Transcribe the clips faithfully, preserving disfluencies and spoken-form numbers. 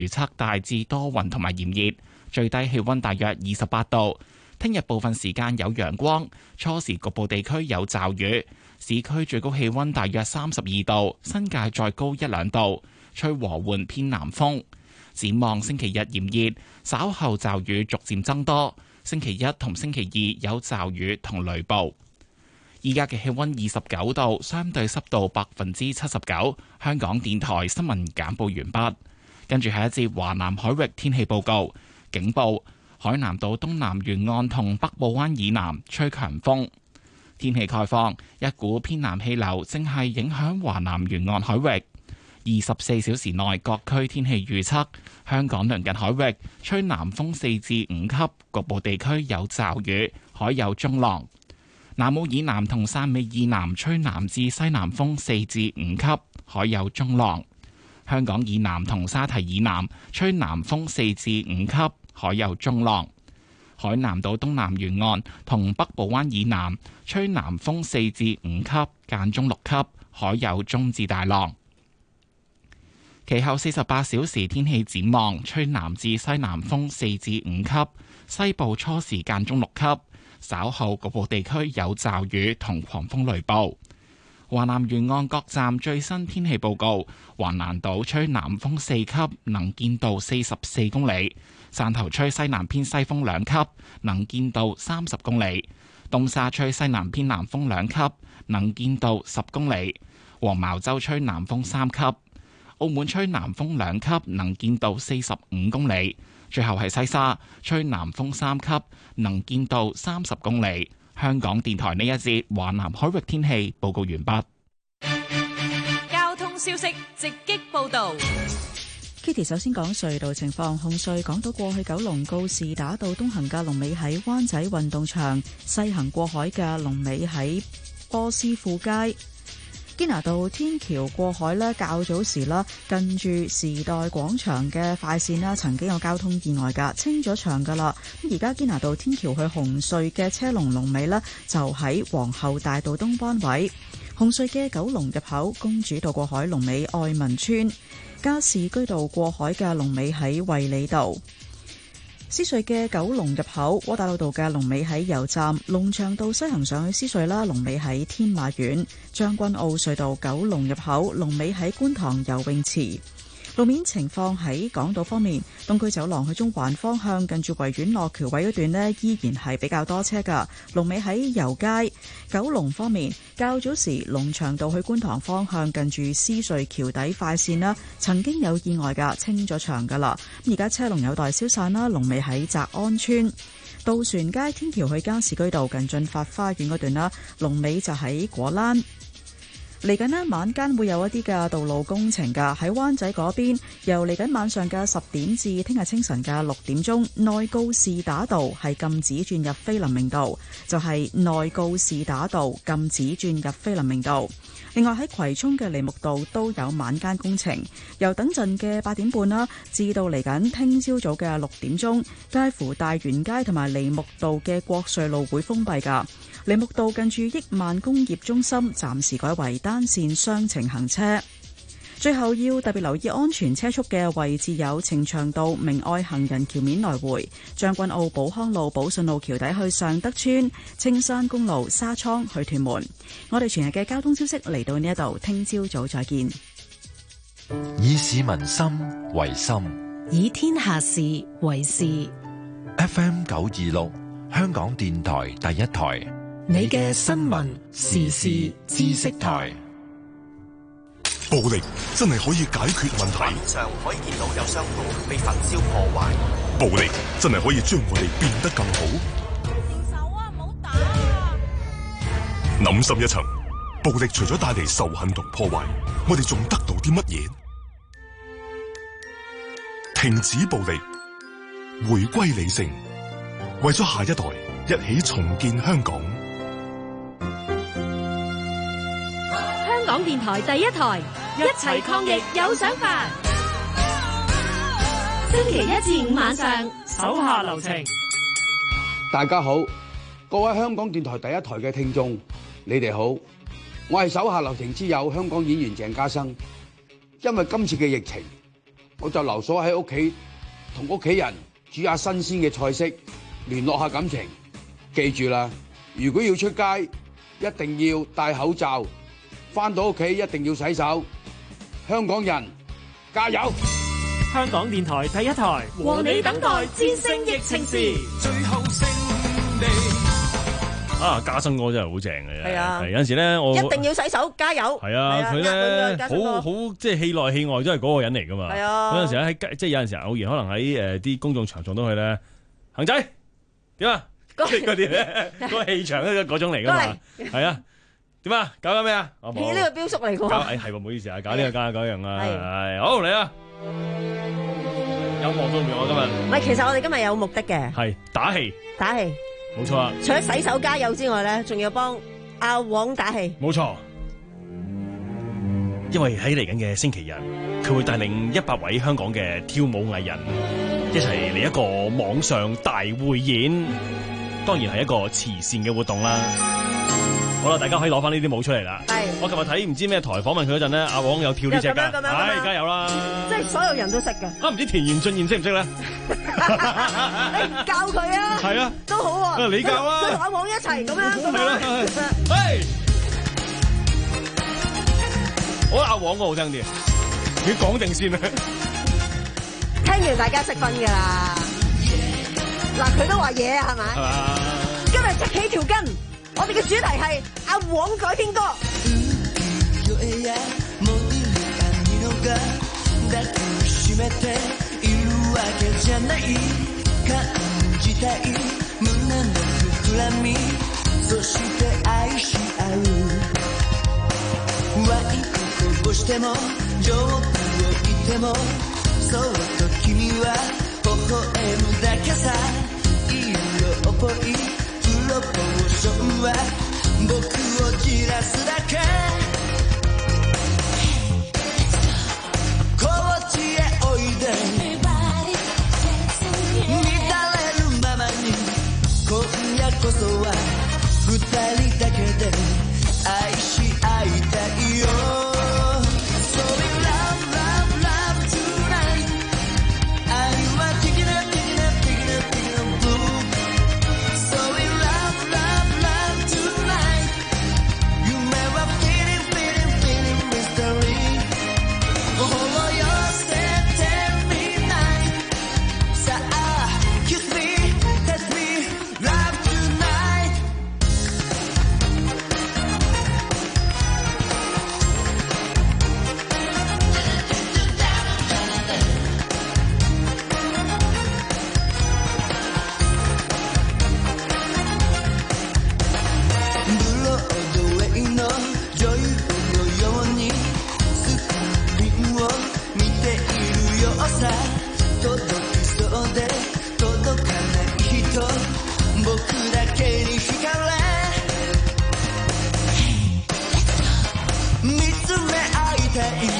預測大致多雲同埋炎熱，最低氣溫大約二十八度。聽日部分時間有陽光，初時局部地區有驟雨。市區最高氣溫大約三十二度，新界再高一兩度，吹和緩偏南風。展望星期日炎熱，稍後驟雨逐漸增多。星期一同星期二有驟雨同雷暴。依家嘅氣溫二十九度，相對濕度百分之七十九。香港電台新聞簡報完畢。跟住係一節華南海域天氣報告，警報。海南島東南沿岸同北部灣以南吹強風，天氣概況，一股偏南氣流正係影響華南沿岸海域。二十四小時內各區天氣預測：香港鄰近海域吹南風四至五級，局部地區有驟雨，海有中浪。南澳以南同汕尾以南吹南至西南風四至五級，海有中浪。香港以南同沙堤以南吹南風四至五級，海有中浪。海南島東南沿岸同北部灣以南吹南風四至五級，間中六級，海有中至大浪。其後四十八小時天氣展望，吹南至西南風四至五級，西部初時間中六級，稍後局部地區有驟雨同狂風雷暴。華南沿岸各站最新天氣報告：華南島吹南風四級，能見度四十四公里；汕頭吹西南偏西風兩級，能見度三十公里；東沙吹西南偏南風兩級，能見度十公里；黃茅洲吹南風三級；澳門吹南風兩級，能見度四十五公里；最後係西沙吹南風三級，能見度三十公里。香港電台呢一節華南海域天氣報告完畢。 交通消息直擊報道。 Kitty 首先講隧道情況，紅隧港島過去九龍告士打道東行嘅龍尾喺灣仔運動場，西行過海嘅龍尾喺波斯富街。堅拿道天橋過海咧，較早時啦，近住時代廣場嘅快線啦，曾經有交通意外噶，清咗場噶啦。咁而家堅拿道天橋去紅隧嘅車龍龍尾呢，就喺皇后大道東彎位。紅隧嘅九龍入口公主道過海龍尾愛民村，加士居道過海嘅龍尾喺衛理道。獅隧嘅九龍入口窩打老道嘅龍尾喺油站，龍翔道西行上去獅隧啦，龍尾喺天馬苑。將軍澳隧道九龍入口龍尾喺觀塘游泳池。路面情況喺港島方面，東區走廊去中環方向近住維園落橋位嗰段呢，依然係比較多車噶，龍尾喺油街。九龍方面，較早時龍翔道去觀塘方向近住獅隧橋底快線啦，曾經有意外噶，清咗場噶啦，而家車龍有待消散啦，龍尾喺澤安村。渡船街天橋去加士居道近駿發花園嗰段啦，龍尾就喺果欄。嚟緊呢晚間會有一啲嘅道路工程㗎，喺灣仔嗰邊，由嚟緊晚上嘅十點至聽日清晨嘅六點鐘，內告士打道係禁止轉入菲林明道，就係、是、內告士打道禁止轉入菲林明道。另外喺葵涌嘅梨木道都有晚間工程，由等陣嘅八點半啦，至到嚟緊聽朝早嘅六點鐘，介乎大園街同埋梨木道嘅國瑞路會封閉㗎。梨木道近住億萬工業中心暫時改為單線雙程行車。最後要特別留意安全車速嘅位置有呈祥道明愛行人橋面來回、將軍澳寶康路寶順路橋底去尚德村、青山公路沙涌去屯門。我哋全日嘅交通消息嚟到呢一度，聽朝早再見。 以市民心為心， 以天下事為事。 F M 九二六香港電台第一台， 你嘅新聞時事知識台。 暴力真係可以解決問題。 畫面上可以見到有商鋪被焚燒破壞。 暴力真係可以將我哋變得更好。 停手啊！唔好打啊！ 諗深一層，暴力除咗帶嚟仇恨同破壞，我哋仲得到啲乜嘢？停止暴力，回歸理性，為咗下一代，一起重建香港。 香港電台第一台，一齊抗疫有想法。星期一至五晚上， 手下留情。 大家好，各位香港電台第一台嘅聽眾，你哋好，我係手下留情之友香港演員鄭家生。因為今次嘅疫情， 我就留守喺屋企，同屋企人煮下新鮮嘅菜式，聯絡下感情。記住啦，如果要出街，一定要戴口罩，返到屋企一定要洗手。香港人加油！ 香港電台第一台， 和你等待戰勝疫情時， 最後勝利。啊，家生哥真係好正嘅， 係啊， 有陣時咧，我一定要洗手，加油。 係啊，佢咧好好即係戲內戲外都係嗰個人嚟噶嘛。 係啊， 有陣時咧喺即係有陣時偶然可能喺誒啲公眾場撞到佢咧，恒仔點啊？嗰啲咧，嗰個氣場咧嗰種嚟噶嘛。係啊，點啊？搞緊咩啊？ 你呢個標叔嚟㗎。 搞誒係喎，唔好意思啊，搞呢個搞嗰樣啊。係好嚟啊！有望到未？我今日唔係，其實我哋今日有目的嘅， 係打氣， 打氣。 冇錯啊！ 除咗洗手加油之外咧，仲要幫阿黃打氣。 冇錯，因為喺嚟緊嘅星期日，佢會帶領一百位香港嘅跳舞藝人一齊嚟一個網上大匯演，當然係一個慈善嘅活動啦。好啦，大家可以攞翻呢啲舞出嚟啦。係，我琴日睇唔知咩台訪問佢嗰陣咧，阿黃有跳呢隻噶，係加油啦！ 即係所有人都識噶。 啊，唔知田延俊彥識唔識咧？ 你唔教佢啊？係啊，都好喎。 你教啊！ 佢同阿黃一齊咁樣。 係啦，係。我阿黃個好聽啲，你講定先啦。 聽完大家識分噶啦。嗱，佢都話嘢啊，係咪？係嘛？今日直起條筋。我哋嘅主題係阿黃改編歌。 プロポーションは僕をじらすだけこっちへおいで乱れるままに今夜こそは二人だけで愛し合いたいよ So in love, love, love tonight 愛は taking up, taking up, taking up, taking up blue So in love, love, love tonight 夢は feeling, feeling, feeling mystery 心寄せてみないさあ kiss me, touch me, love tonight ブロードウェイの女優のようにスクリーンを見ているよさ届きそうで届かない人僕だけに惹かれ見つめ合いたい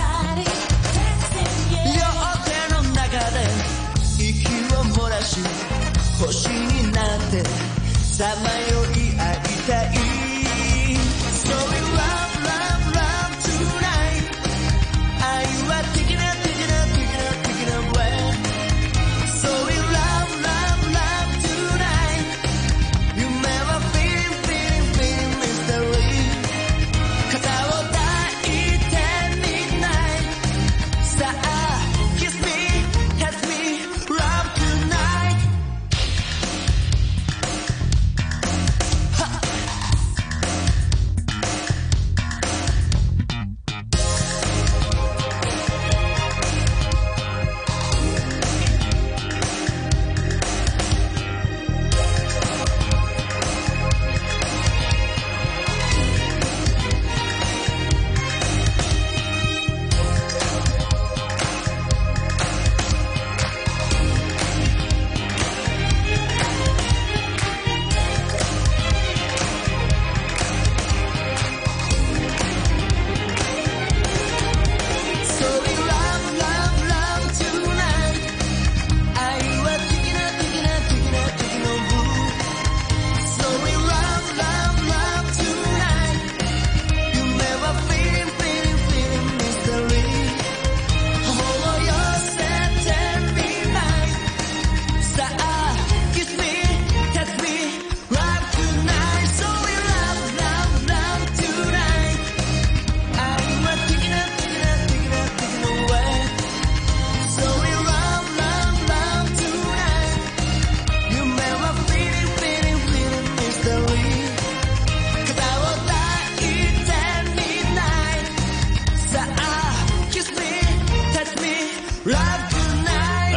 両手の中で息を漏らし星になってさまよい合いたい So in love, love, love tonight 愛は taking up, taking up, taking up, taking up away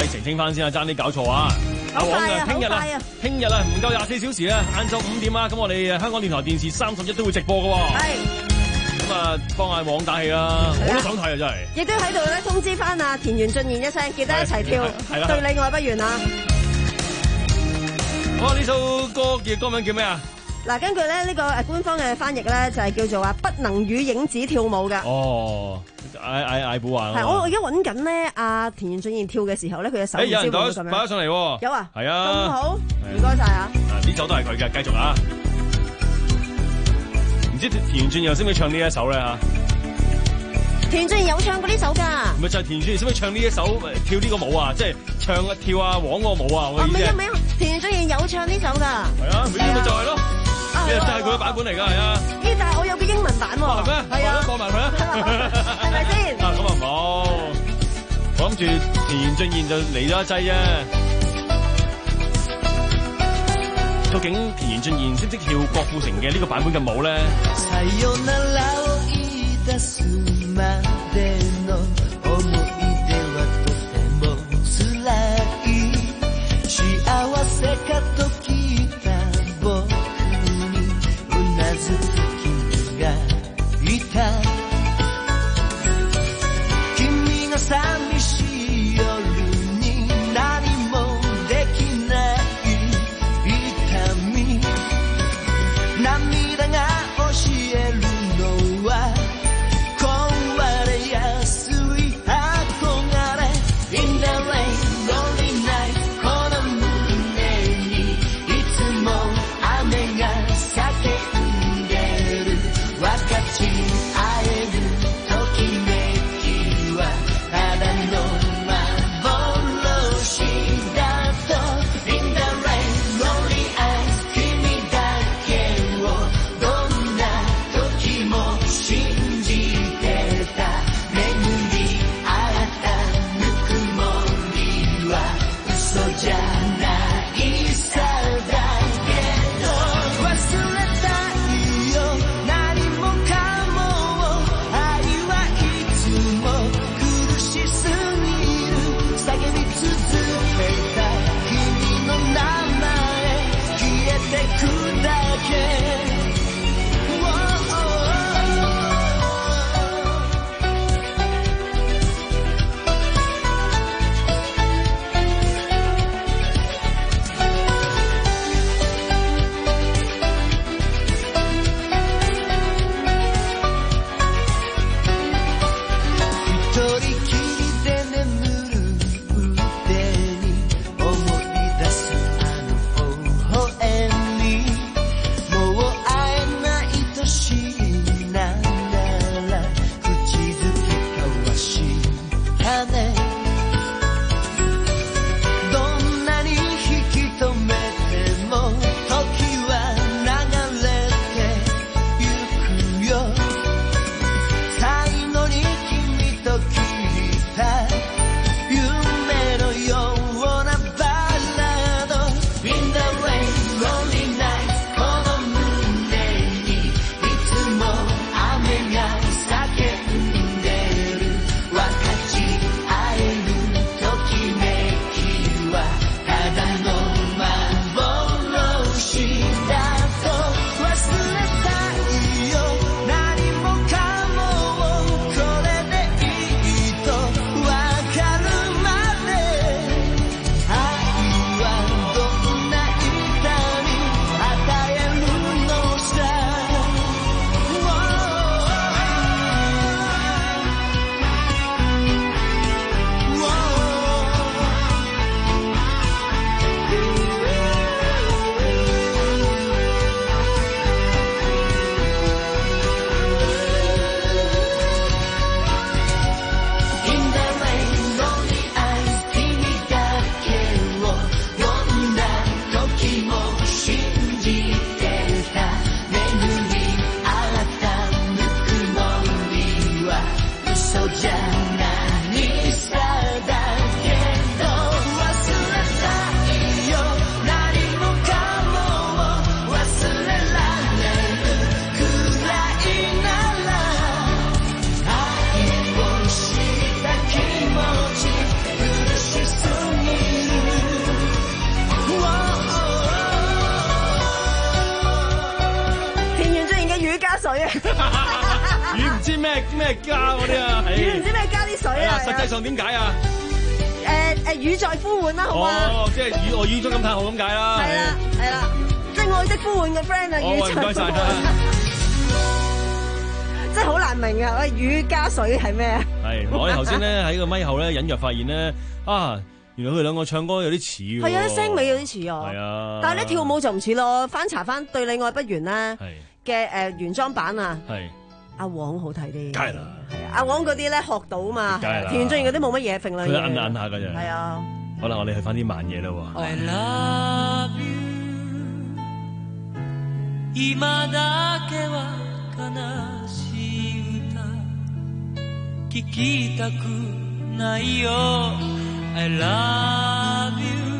誒澄清翻先啊，爭啲搞錯啊！阿黃啊，聽日啦，聽日啦，唔夠廿四小時啊，晏晝五點啊，咁我哋香港電台電視三十一都會直播㗎喎。係。咁啊，幫阿黃打氣啦，我都想睇啊，真係。亦都喺度咧通知翻啊田園俊彥一聲，記得一齊跳，對你愛不完啊！好，呢首歌嘅歌名叫咩啊？嗱，根據咧呢個誒官方嘅翻譯咧，就係叫做話不能與影子跳舞嘅。哦，嗌嗌嗌古話。係，我而家揾緊咧阿田園俊彥跳嘅時候咧，佢嘅手唔知會唔會咁樣。擺咗上嚟喎。有啊。係啊。咁好，唔該晒啊。嗱，呢首都係佢嘅，繼續啊。唔知田園俊彥識唔識唱呢一首咧嚇？田園俊彥有唱過呢首㗎。唔係就係田園俊彥識唔識唱呢一首跳呢個舞啊？即係唱啊跳啊黃個舞啊！我意思。唔係啊唔係啊，田園俊彥有唱呢首㗎。係啊，呢個就係咯。呢個就係佢嘅版本嚟㗎，係啊！咦，但係我有個英文版喎。係咩？係啊，播埋佢啊，係咪先？啊，咁啊冇，我諗住田園俊彥就嚟咗一劑啫。究竟田園俊彥識唔識跳郭富城嘅呢個版本嘅舞咧？ 教えるのは壊れやすい水啊！ 魚唔知咩咩加嗰啲啊， 魚唔知咩加啲水啊！ 實際上點解啊？ 誒誒，魚在呼喚啦，好嘛？ 哦，即係魚，我魚中感嘆號咁解啦。 係啦係啦，即係愛的呼喚嘅 friend 啊，魚在呼喚。唔該晒。真係好難明啊！喂，魚加水係咩啊？ 係我哋頭先咧喺個咪後咧隱約發現咧啊，原來佢哋兩個唱歌有啲似喎。 係啊，聲尾有啲似啊。 係啊。 但係咧跳舞就唔似咯。翻查翻對你愛不完咧嘅誒原裝版啊。 係。 阿黃好睇啲。 梗係啦。 係啊，阿黃嗰啲咧學到啊嘛。 梗係啦。 田俊彥嗰啲冇乜嘢揈啦。 佢摁下摁下㗎啫。 係啊。 好啦，我哋去翻啲慢嘢啦喎。 I love you 今だけは悲しい歌聞きたくないよ I love you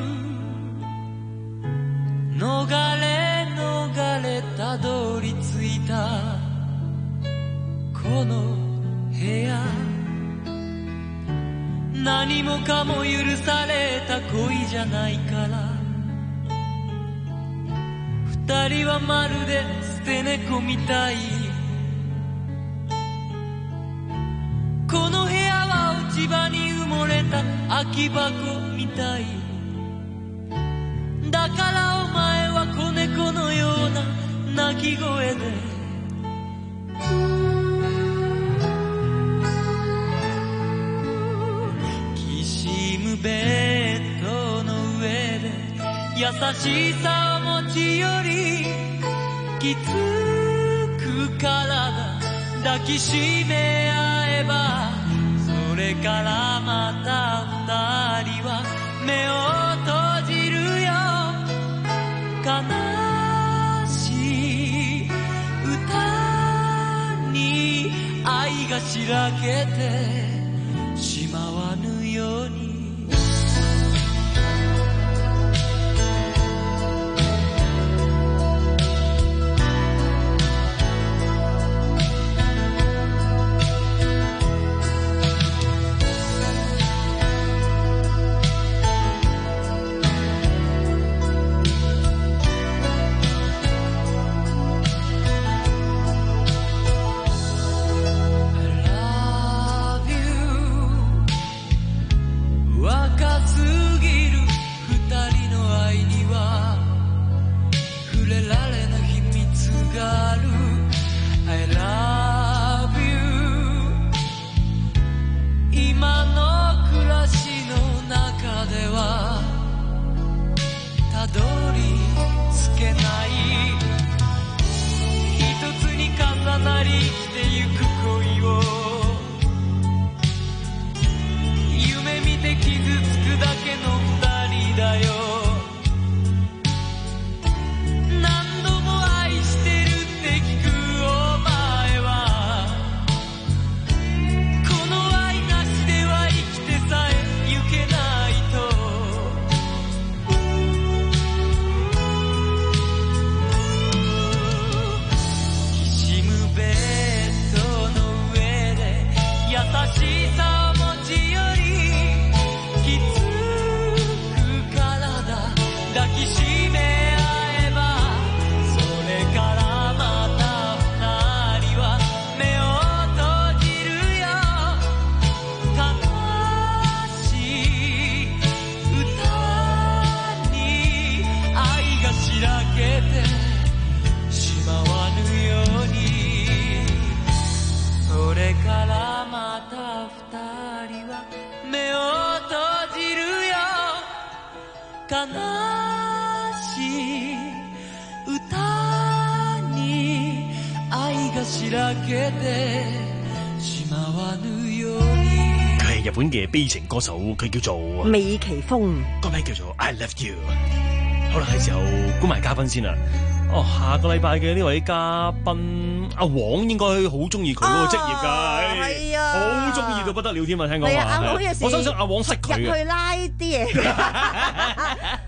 逃れ逃れたどり着いたこの部屋何もかも許された恋じゃないから二人はまるで捨て猫みたいこの部屋は落ち葉に埋もれた空き箱みたいだからお前は子猫のような鳴き声できしむベッドの上で優しさを持ち寄りきつく体抱きしめ合えばそれからまた二人は目を閉じるよ悲しい歌に愛がしらけてしまわぬように佢係日本嘅悲情歌手，佢叫做美其風， 個名叫做 I Love You。好啦，係時候估埋嘉賓先啦。哦，下個禮拜嘅呢位嘉賓阿黃應該好中意佢嗰個職業㗎， 係啊， 好中意到不得了添啊！聽講話，我相信阿黃識佢嘅。 入去拉啲嘢。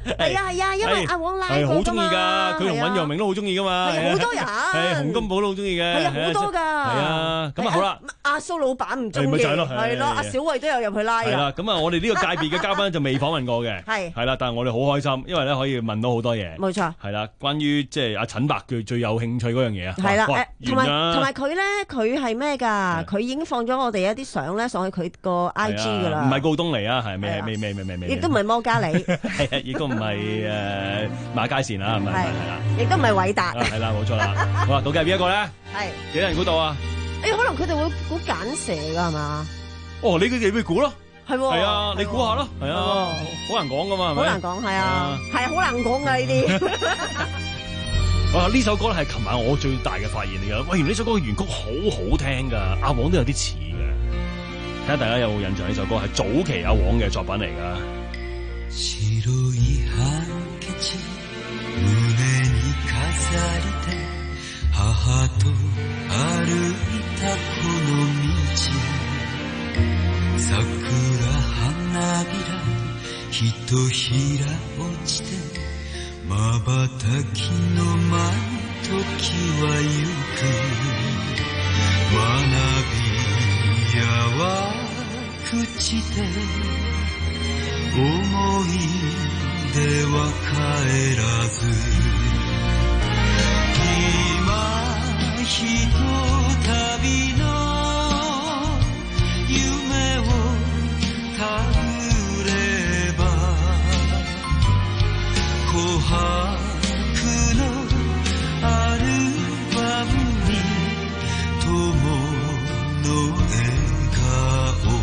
係啊係啊，因為阿黃拉係好中意㗎，佢同尹係啊陽明都好中意㗎嘛， 係好多人係洪金寶都好中意嘅， 係啊好多㗎， 係啊，咁啊好啦， 阿蘇老闆唔中意， 咪就係咯， 係咯，阿小慧都有入去拉㗎。 係啦，咁啊，我哋呢個界別嘅嘉賓就未訪問過嘅， 係係啦，但係我哋好開心，因為咧可以問到好多嘢， 冇錯， 係啦，關於即係阿陳伯佢最有興趣嗰樣嘢啊， 係啦， 哇誒同埋完啦同埋佢咧，佢係咩㗎？佢已經放咗我哋一啲相咧上去佢個 I G 㗎啦， 唔係告東尼啊，係係啊未未未未未未， 亦都唔係摩加里， 係啊，亦都唔係誒馬佳善啊，係咪係啦， 亦都唔係偉達， 啊係啦，冇錯啦，好啦，到底係邊一個咧？ 係幾多人估到啊？ 誒，可能佢哋會估簡蛇㗎係嘛？ 哦，你佢哋咪估咯， 係喎， 係啊，你估下咯，係啊，好難講㗎嘛，係咪？ 好難講，係啊，係好難講㗎呢啲。 哇！呢首歌咧係琴晚我最大嘅發現嚟㗎。喂，原來呢首歌嘅原曲好好聽㗎，阿黃都有啲似嘅。睇下大家有冇印象？呢首歌係早期阿黃嘅作品嚟㗎。 白いハンケチ胸に飾りて母と歩いたこの道桜花びらひとひら落ちて瞬きの間に時はゆく学びやは朽ちて思い出は帰らず今ひとたびの夢をたぐれば琥珀のアルバムに友の笑顔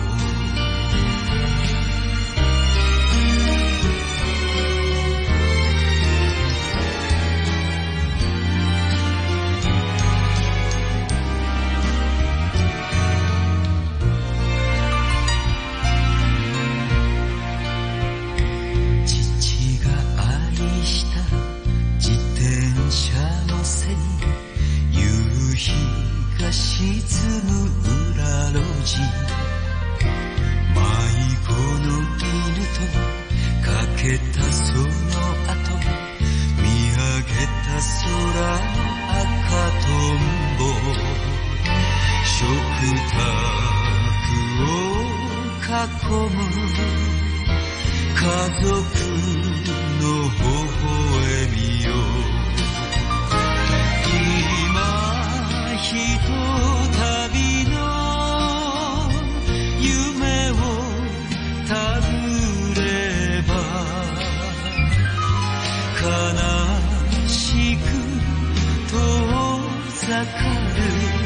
沈む裏路地迷子の犬とかけたその後見上げた空の赤とんぼ食卓を囲む家族の微笑みよひとたびの夢をたぐれば悲しく遠ざかる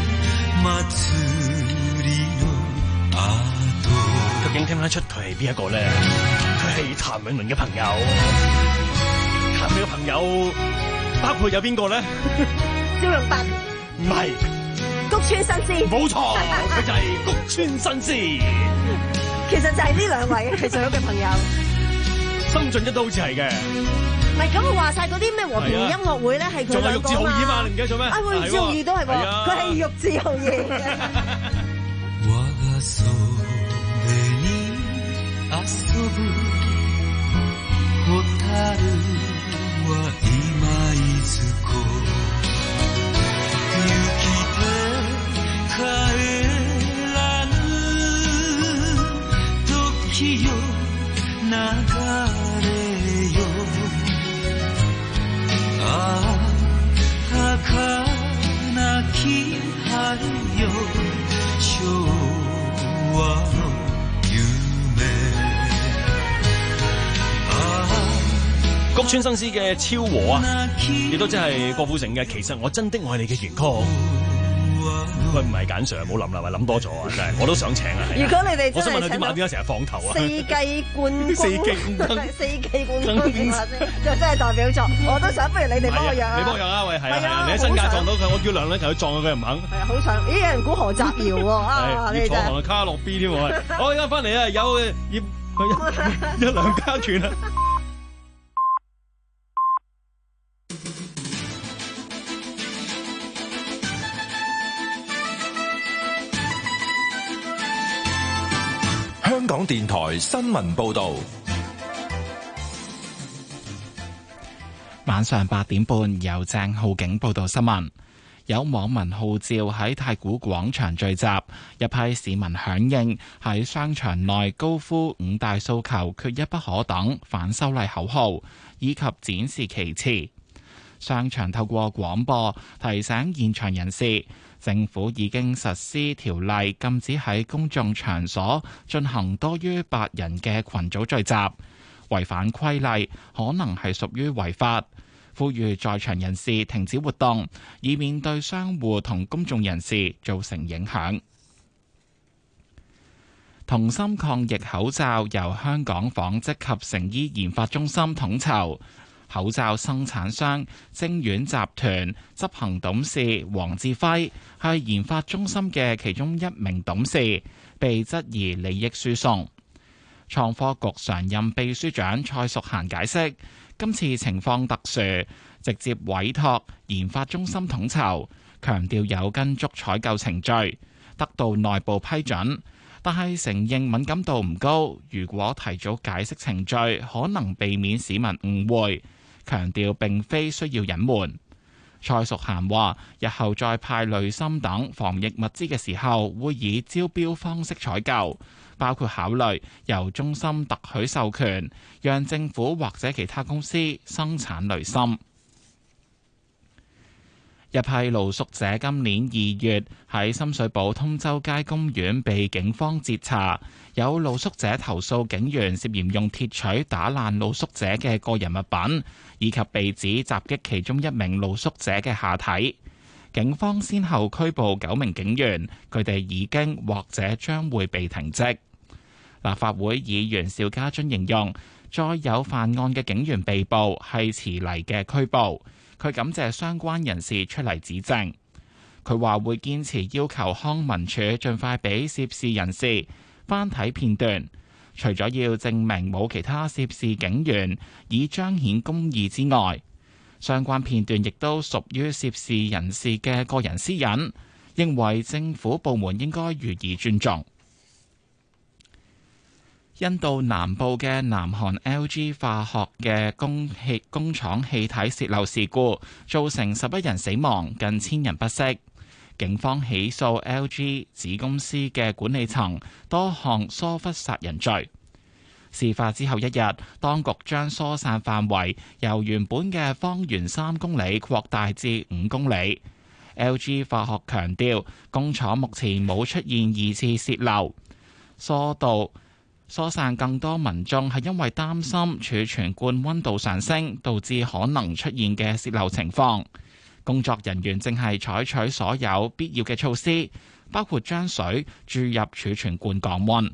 祭りの後究竟聽唔聽得出佢係邊一個咧？佢係譚詠麟嘅朋友，譚詠麟嘅朋友包括有邊個咧？ 蕭容達。 唔係， 谷村新司， 冇錯，佢就係谷村新司。 其實就係呢兩位係最好嘅朋友。 深圳一都好似係嘅。 唔係咁，話晒嗰啲咩和平音樂會咧，係佢兩個嘛。 仲有玉置浩二嘛？你唔記得咗咩？ 啊，玉置浩二都係喎，佢係玉置浩二。 帰らぬ時よ流れよああ儚き春よ昭和の夢谷村新司嘅超和啊，亦都即係郭富城嘅其實我真的愛你嘅原曲。喂，唔係簡 Sir， 唔好諗啦，喂，諗多咗啊！真係，我都想請啊！ 如果你哋我想問下啲馬點解成日放頭啊？ 四季冠軍， 四季冠軍， 四季冠軍點話先？就真係代表作，我都想，不如你哋幫我約啊！ 你幫我約啊！喂，係啊！你喺新界撞到佢，我叫梁禮勤去撞佢，佢又唔肯。 係啊，好想！咦，有人估何澤堯喎啊！你坐行到卡洛 B 添喎！我而家翻嚟啊，有葉一兩家團啊！ 香港電台新聞報道， 晚上八點半，由鄭浩景報道新聞。有網民號召喺太古廣場聚集，一批市民響應喺商場內高呼五大訴求、缺一不可等反修例口號，以及展示旗幟。商場透過廣播提醒現場人士，政府已經實施條例，禁止喺公眾場所進行多於八人嘅群組聚集，違反規例可能係屬於違法。呼籲在場人士停止活動，以免對商戶同公眾人士造成影響。同心抗疫口罩由香港紡織及成衣研發中心統籌，口罩生產商晶苑集團執行董事黃志輝係研發中心嘅其中一名董事，被質疑利益輸送。創科局常任秘書長蔡淑嫻解釋，今次情況特殊，直接委託研發中心統籌，強調有跟足採購程序，得到內部批准，但係承認敏感度唔高，如果提早解釋程序，可能避免市民誤會，強調並非需要隱瞞。蔡淑嫻話，日後再派濾芯等防疫物資嘅時候，會以招標方式採購，包括考慮由中心特許授權，讓政府或者其他公司生產濾芯。一批露宿者今年二月喺深水埗通州街公園被警方截查，有露宿者投訴警員涉嫌用鐵錘打爛露宿者嘅個人物品，以及被指襲擊其中一名露宿者嘅下體。警方先後拘捕九名警員，佢哋已經或者將會被停職。立法會議員邵家臻形容，再有犯案嘅警員被捕係遲嚟嘅拘捕。佢感謝相關人士出嚟指證。佢話會堅持要求康文署盡快俾涉事人士翻睇片段，除咗要證明冇其他涉事警員以彰顯公義之外，相關片段亦都屬於涉事人士嘅個人私隱，認為政府部門應該予以尊重。印度南部嘅南韓 L G 化學嘅工氣工廠氣體洩漏事故，造成十一人死亡，近千人不適。警方起訴 L G 子公司嘅管理層多項疏忽殺人罪。事發之後一日，當局將疏散範圍由原本嘅方圓三公里擴大至五公里。L G 化學強調，工廠目前冇出現二次洩漏。疏導疏散更多民眾係因為擔心儲存罐溫度上升，導致可能出現嘅洩漏情況。工作人員正係採取所有必要嘅措施，包括將水注入儲存罐降溫。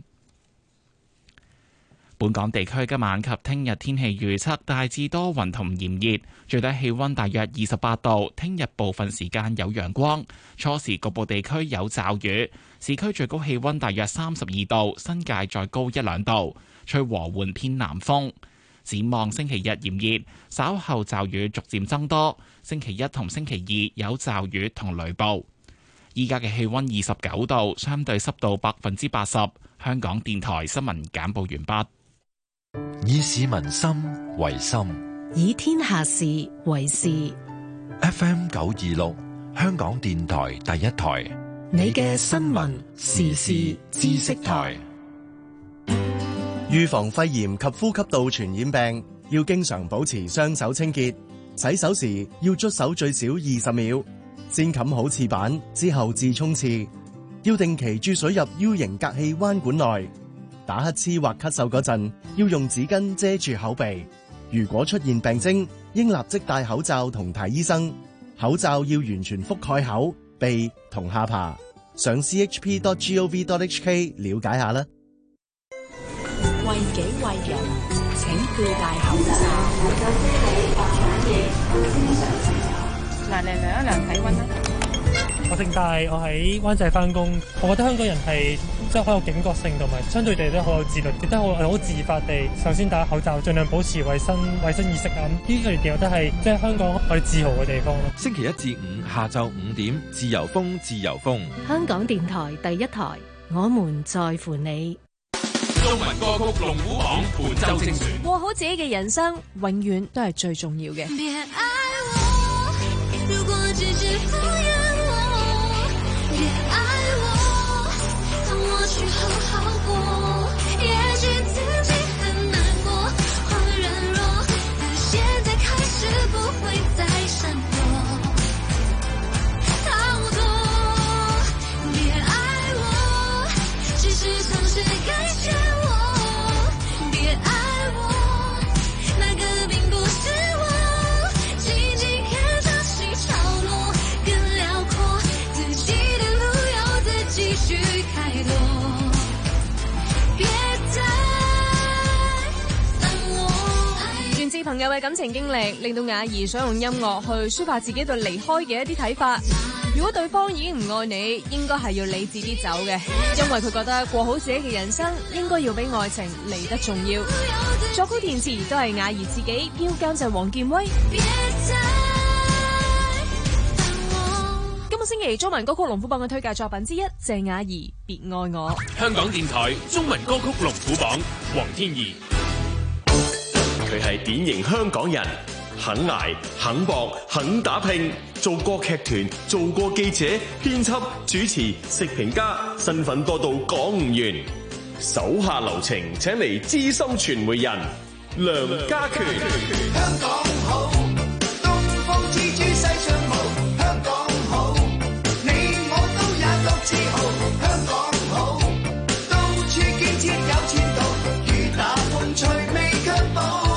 本港地區今晚及聽日天氣預測大致多雲同炎熱，最低氣溫大約二十八度。聽日部分時間有陽光，初時局部地區有驟雨。市區最高氣溫大約三十二度，新界再高一兩度，吹和緩偏南風。展望星期日炎熱，稍後驟雨逐漸增多。星期一同星期二有驟雨同雷暴。依家嘅氣溫二十九度，相對濕度百分之八十。香港電台新聞簡報完畢。 以市民心為心， 以天下事為事。 F M 九二六，香港電台第一台。 你嘅新聞時事知識台。 預防肺炎及呼吸道傳染病，要經常保持雙手清潔。洗手時要捽手最少二十秒，先冚好廁板之後至沖廁。要定期注水入 U 型隔氣彎管內。打乞嗤或咳嗽嗰陣，要用紙巾遮住口鼻。如果出現病徵，應立即戴口罩同睇醫生。口罩要完全覆蓋口、鼻同下巴。上 c h p dot gov dot h k 了解下啦。 為己為人，請佩戴口罩。 嗱，嚟量一量體溫啦。 我姓戴，我喺灣仔翻工。我覺得香港人係即係好有警覺性，同埋相對地都好有自律，亦都好好自發地首先戴口罩，盡量保持衛生衛生意識啊！呢個亦都係即係香港我哋自豪嘅地方咯。 星期一至五下晝五點，自由風，自由風。 香港電台第一台，我們在乎你。 中文歌曲龍虎榜本周精選。 過好自己嘅人生，永遠都係最重要嘅。 別愛我，如果只是敷衍我，別愛我，當我去後好過，也許自己很難過，或軟弱，但現在開始不會再閃躲逃躲。別愛我，只是嘗試改寫我，別愛我，那個並不是我，靜靜看潮起潮落更遼闊，自己的路要自己去開拓，別再煩我。 源自朋友嘅感情經歷，令到雅兒想用音樂去抒發自己對離開嘅一啲睇法。如果對方已經唔愛你，應該係要理智啲走嘅，因為佢覺得過好自己嘅人生應該要比愛情嚟得重要。作曲填詞都係雅兒自己，標監製黃建威。今個星期中文歌曲龍虎榜嘅推介作品之一，謝雅兒別愛我。 香港電台中文歌曲龍虎榜，黃天怡。 佢係典型香港人，肯捱、肯搏、肯打拼，做過劇團，做過記者、編輯、主持、食評家，身份多到講唔完。手下留情，請嚟資深傳媒人梁家權。 香港好，東方之珠世上無。香港好，你我都也覺自豪。香港好，到處建設有前途，雨打風吹未卻步，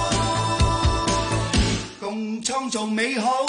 共創造美好。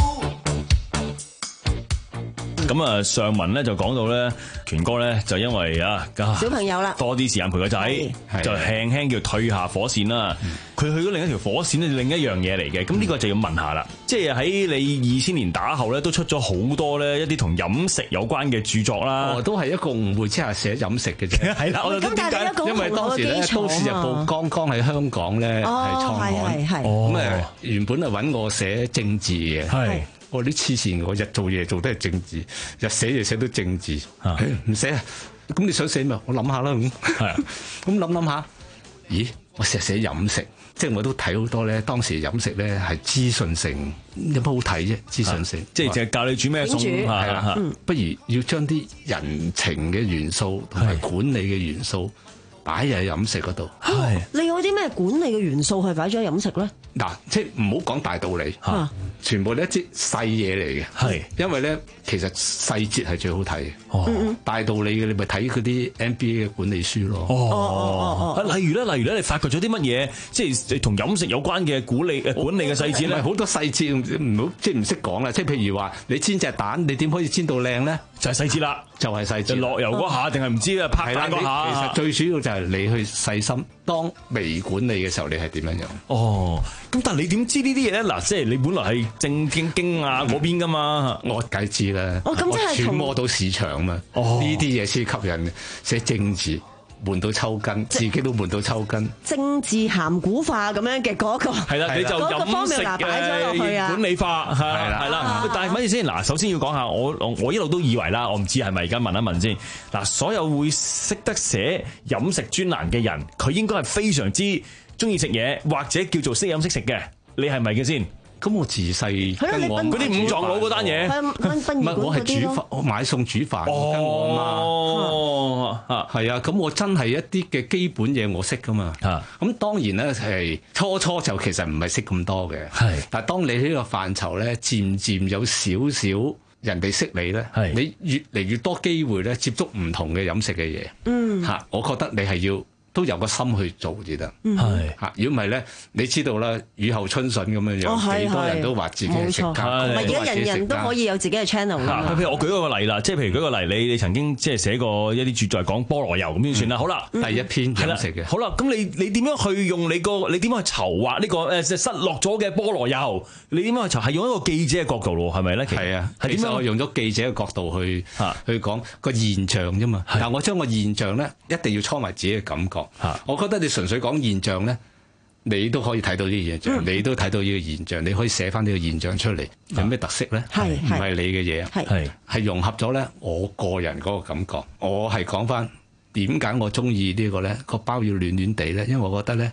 咁啊，上文咧就講到咧，權哥咧就因為啊小朋友啦， 多啲時間陪個仔，就輕輕叫退下火線啦。佢、嗯、去咗另一條火線咧，另一樣嘢嚟嘅。咁呢個就要問下啦，即係喺你二千年打後咧，都出咗好多咧一啲同飲食有關嘅著作啦。 哦，都係一個誤會之下寫飲食嘅啫。係啦，我覺得點解？因為當時咧《都市日報》剛剛喺香港咧係創刊，咁誒原本係揾我寫政治嘅。係。我啲黐線，我日做嘢做都係政治，日寫嘢寫都政治，唔寫啊！咁你想寫咩？我諗下啦咁，係啊，咁諗諗下，咦？我成日寫飲食，即係我都睇好多咧。當時飲食咧係資訊性，有乜好睇啫？資訊性， 即係淨係教你煮咩餸，係啦， 不如要將啲人情嘅元素同埋管理嘅元素擺入喺飲食嗰度。 係你有啲咩管理嘅元素係擺咗喺飲食咧？ 嗱，即係唔好講大道理，啊、全部都一啲細嘢嚟嘅。係，因為咧其實細節係最好睇嘅。哦，大道理嘅你咪睇嗰啲 N B A 嘅管理書咯。哦哦哦，例如咧，例如咧，你發掘咗啲乜嘢，即係同飲食有關嘅管理誒管理嘅細節咧？ 好多細節唔好，即係唔識講啦。即係譬如話，你煎隻蛋，你點可以煎到靚咧？ 就係細節啦， 就係細節。 落油嗰下定係唔知啊？拍蛋嗰下。 其實最主要就係你去細心，當微管理嘅時候，你係點樣樣？ 哦。咁但係你點知呢啲嘢咧？嗱，即係你本來係正經經啊嗰邊噶嘛， 我梗係知啦。 哦，咁即係揣摩到市場嘛。哦，呢啲嘢先吸引嘅，寫政治悶到抽筋，自己都悶到抽筋。 政治鹹古化咁樣嘅嗰個係啦，你就飲食嘅管理化係啦，係啦。但係乜嘢先？嗱，首先要講下，我我一路都以為啦，我唔知係咪而家問一問先。嗱，所有會識得寫飲食專欄嘅人，佢應該係非常之中意食嘢，或者叫做識飲識食嘅，你係咪嘅先？ 咁我自細跟我嗰啲五臟佬嗰單嘢， 唔係我係煮飯，我買餸煮飯，我跟我阿媽，係啊，咁我真係一啲嘅基本嘢我識噶嘛。咁當然咧係初初就其實唔係識咁多嘅，但係當你呢個範疇咧漸漸有少少人哋識你咧，你越嚟越多機會咧接觸唔同嘅飲食嘅嘢。嗯，嚇，我覺得你係要都有個心去做至得，係嚇。如果唔係咧，你知道啦，雨後春筍咁樣樣，幾多人都話自己係食家， 唔係而家人人都可以有自己嘅 channel。 譬如我舉個例啦，即係譬如舉個例，你你曾經即係寫過一啲著作講菠蘿油咁先算啦。好啦， 第一篇飲食嘅。 好啦，咁你你點樣去用你個你點樣去籌劃呢個誒失落咗嘅菠蘿油？你點樣去籌？係用一個記者嘅角度咯，係咪咧？ 係啊，其實我用咗記者嘅角度去去講個現象啫嘛。但係我將個現象咧一定要搓埋自己嘅感覺。我覺得你純粹講現象咧，你都可以睇到呢個現象，嗯、你都睇到呢個現象，你可以寫翻呢個現象出嚟，有咩特色咧？係唔係你嘅嘢？係係融合咗咧，我個人嗰個感覺。我係講翻點解我中意呢個咧，個包要暖暖地咧，因為我覺得咧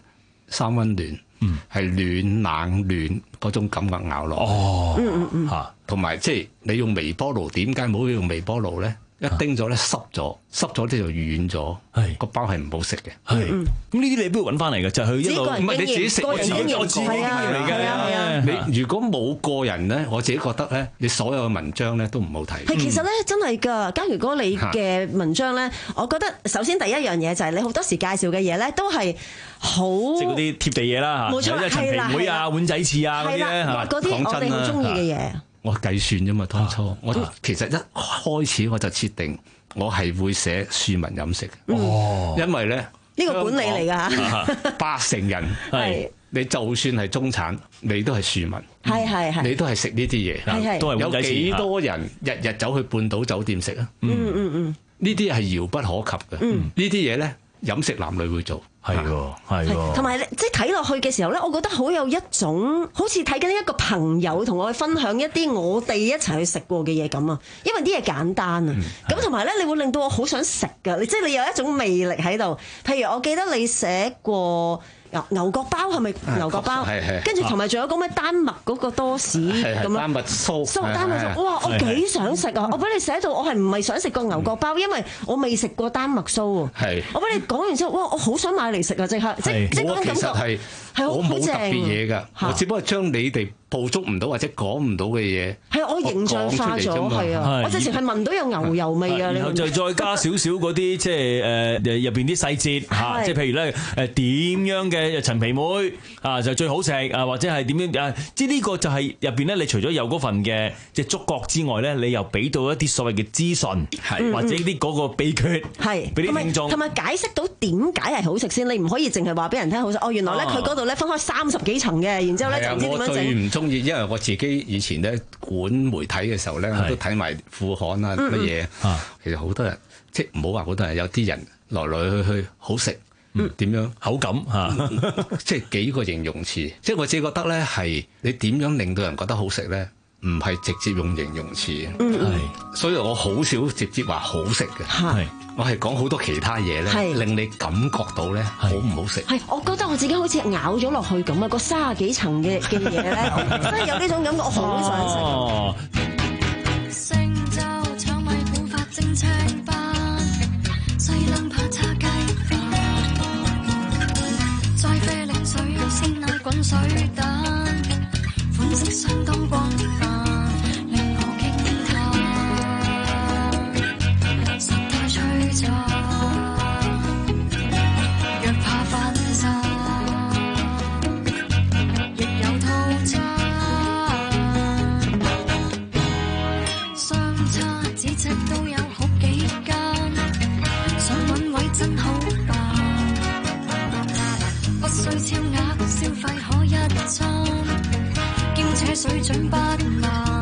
三溫暖，嗯，係暖冷暖嗰種感覺咬落。 哦， 嗯嗯嗯， 嚇，同埋即係你用微波爐，點解冇用微波爐咧？一叮咗咧濕咗，濕咗咧就軟咗，係個包係唔好食嘅。 係，咁呢啲你邊度揾翻嚟嘅？就係佢一路唔係你自己食，我自己我自己嚟嘅。你如果冇個人咧，我自己覺得咧，你所有嘅文章咧都唔好睇。 係其實咧真係㗎，假如果你嘅文章咧，我覺得首先第一樣嘢就係你好多時介紹嘅嘢咧都係好即係嗰啲貼地嘢啦， 冇錯， 陳皮妹啊、碗仔翅啊嗰啲咧， 嗰啲我哋好中意嘅嘢。 我計算啫嘛，當初我其實一開始我就設定我係會寫庶民飲食， 哦， 因為咧呢個管理嚟㗎， 八成人係你就算係中產，你都係庶民， 係係係， 你都係食呢啲嘢， 都係有幾多人日日走去半島酒店食啊？ 嗯嗯嗯， 呢啲係遙不可及嘅，呢啲嘢咧飲食男女會做。 係喎，係喎， 同埋即係睇落去嘅時候咧，我覺得好有一種好似睇緊一個朋友同我去分享一啲我哋一齊去食過嘅嘢咁啊，因為啲嘢簡單啊，咁同埋咧，你會令到我好想食㗎，你即係你有一種魅力喺度。譬如我記得你寫過牛牛角包，係咪牛角包？跟住同埋仲有個咩丹麥嗰個多士咁樣。丹麥酥。酥丹麥酥，哇！我幾想食啊！我俾你寫到，我係唔係想食個牛角包？因為我未食過丹麥酥喎。係。我俾你講完之後，哇！我好想買嚟食啊！即刻，即即嗰種感覺係係我冇特別嘢㗎，我只不過將你哋捕捉唔到或者講唔到嘅嘢， 係我形象化咗，係啊！我直情係聞到有牛油味啊！ 然後就再加少少嗰啲即係誒入邊啲細節嚇，即係譬如咧誒點樣嘅陳皮妹啊就最好食啊，或者係點樣啊？即係呢個就係入邊咧，你除咗有嗰份嘅即係觸覺之外咧，你又俾到一啲所謂嘅資訊，係或者啲嗰個秘訣，係俾啲聽眾， 同埋解釋到點解係好食先。你唔可以淨係話俾人聽好食。哦，原來咧佢嗰度咧分開三十幾層嘅，然之後咧就唔知點樣整。 中意，因為我自己以前咧管媒體嘅時候咧，我都睇埋副刊啊乜嘢。其實好多人，即係唔好話好多人，有啲人來來去去好食，點樣口感嚇， 即係幾個形容詞。即係我自己覺得咧，係你點樣令到人覺得好食咧？唔係直接用形容詞，係，所以我好少直接話好食嘅，係，我係講好多其他嘢咧，令你感覺到咧好唔好食。 係，我覺得我自己好似咬咗落去咁啊！個三十幾層嘅嘅嘢咧，真係有呢種感覺，我好想食。星洲炒米碗發蒸青斑，西冷扒叉雞飯，再啡檸水鮮奶滾水蛋，款式相當光範。若怕分散，亦有套餐。相差咫尺都有好幾間，想揾位真好辦。不需超額消費可一餐，兼且水準不難。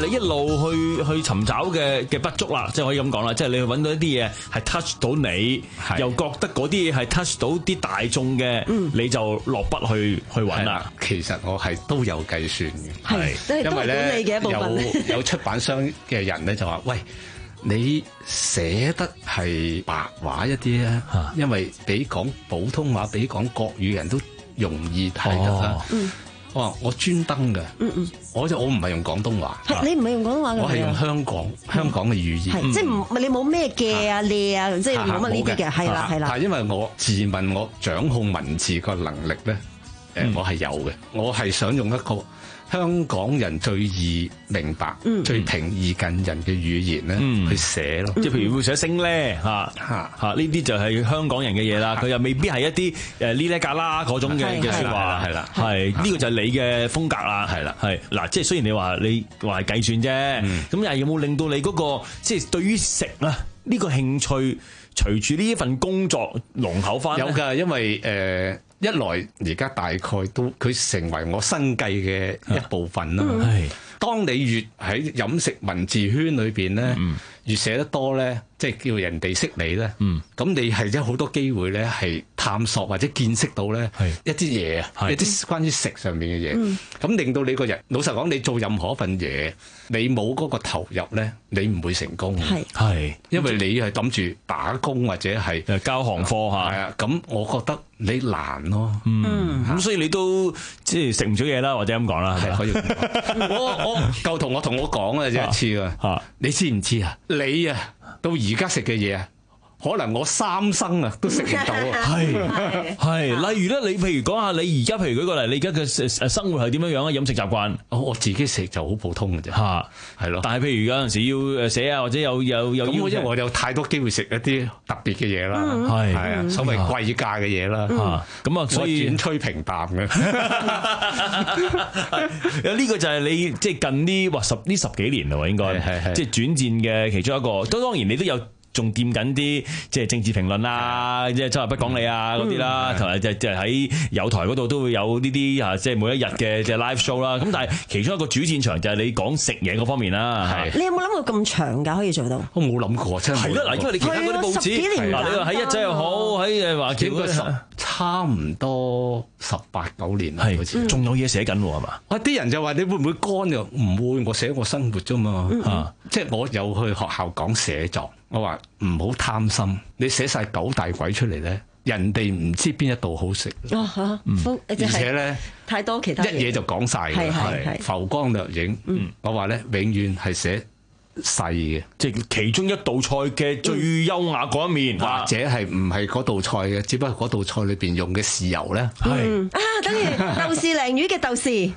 你一路去去尋找嘅嘅不足啦，即係可以咁講啦，即係你去揾到一啲嘢係 touch 到你，又覺得嗰啲嘢係 touch 到啲大眾嘅，你就落筆去去揾啦。 其實我係都有計算嘅， 係因為咧有有出版商嘅人咧就話：喂，你寫得係白話一啲咧，因為比講普通話比講國語人都容易睇得啦。我話我專登嘅，我就我唔係用廣東話， 你唔係用廣東話嘅， 我係用香港香港嘅語言， 即係唔你冇咩嘅啊咧啊，即係冇乜呢啲嘅，係啦係啦。 但係因為我自問我掌控文字個能力咧，誒我係有嘅，我係想用一個香港人最易明白、嗯、最平易近人嘅語言咧、嗯、去寫咯， 即係譬如會寫聲咧嚇嚇嚇呢啲就係香港人嘅嘢啦，佢又未必係一啲誒呢呢格啦嗰種嘅嘅説話，係啦，係呢個就係你嘅風格啦，係啦，係嗱，即係雖然你話你話係計算啫，咁又係有冇令到你嗰個即係對於食啊呢個興趣隨住呢一份工作濃厚翻？ 有㗎，因為誒。呃一來而家大概都佢成為我生計嘅一部分啦。係、嗯，當你越喺飲食文字圈裏邊咧，嗯、越寫得多咧，即係叫人哋識你咧。嗯，咁你係有好多機會咧，係探索或者見識到咧一啲嘢啊，一啲關於食上面嘅嘢。咁、嗯、令到你個人，老實講，你做任何一份嘢，你冇嗰個投入咧，你唔會成功。係係，因為你係諗住打工或者係交行貨嚇。 係啊，咁我覺得你難咯。 嗯，咁所以你都即係食唔少嘢啦，或者咁講啦。係可以。 我我舊同我同我講啊，一次啊，你知唔知啊？你啊，到而家食嘅嘢啊，可能我三生啊都食唔到啊！ 係係，例如咧，你譬如講下你而家，譬如舉個例，你而家嘅誒生活係點樣樣啊？飲食習慣， 我我自己食就好普通嘅啫，嚇係咯。 但係譬如有陣時要誒寫啊，或者有有有， 咁因為我有太多機會食一啲特別嘅嘢啦，係係啊，所謂貴價嘅嘢啦， 嚇咁啊，所以轉趨平淡嘅。 呢個就係你即係近呢哇十呢十幾年啦喎，應該係係即係轉戰嘅其中一個。都當然你都有。仲掂緊啲即係政治評論啊，即係周日不講理啊嗰啲啦，同埋即係即係喺友台嗰度都會有呢啲啊，即係每一日嘅即係 live show 啦。咁但係其中一個主戰場就係你講食嘢嗰方面啦。係。 你有冇諗過咁長㗎可以做到？ 我冇諗過，真係。係啦，嗱，因為你其他嗰啲報紙，嗱，你話喺一仔又好，喺誒華僑嗰啲， 差唔多十八九年啦，好似。 仲有嘢寫緊喎，係嘛？ 哇！啲人就話你會唔會乾又唔會？我寫我生活啫嘛。啊，即係我有去學校講寫作。我話唔好貪心，你寫晒九大簋出嚟咧，人哋唔知邊一度好食。哦嚇，嗯、而且咧太多其他一嘢就講晒嘅，係浮光掠影。嗯、我話咧永遠係寫細嘅， 即係其中一道菜嘅最優雅嗰一面， 嗯、或者係唔係嗰道菜嘅，只不過嗰道菜裏邊用嘅豉油咧。係、 嗯、啊，等於豆豉鯪魚嘅豆豉。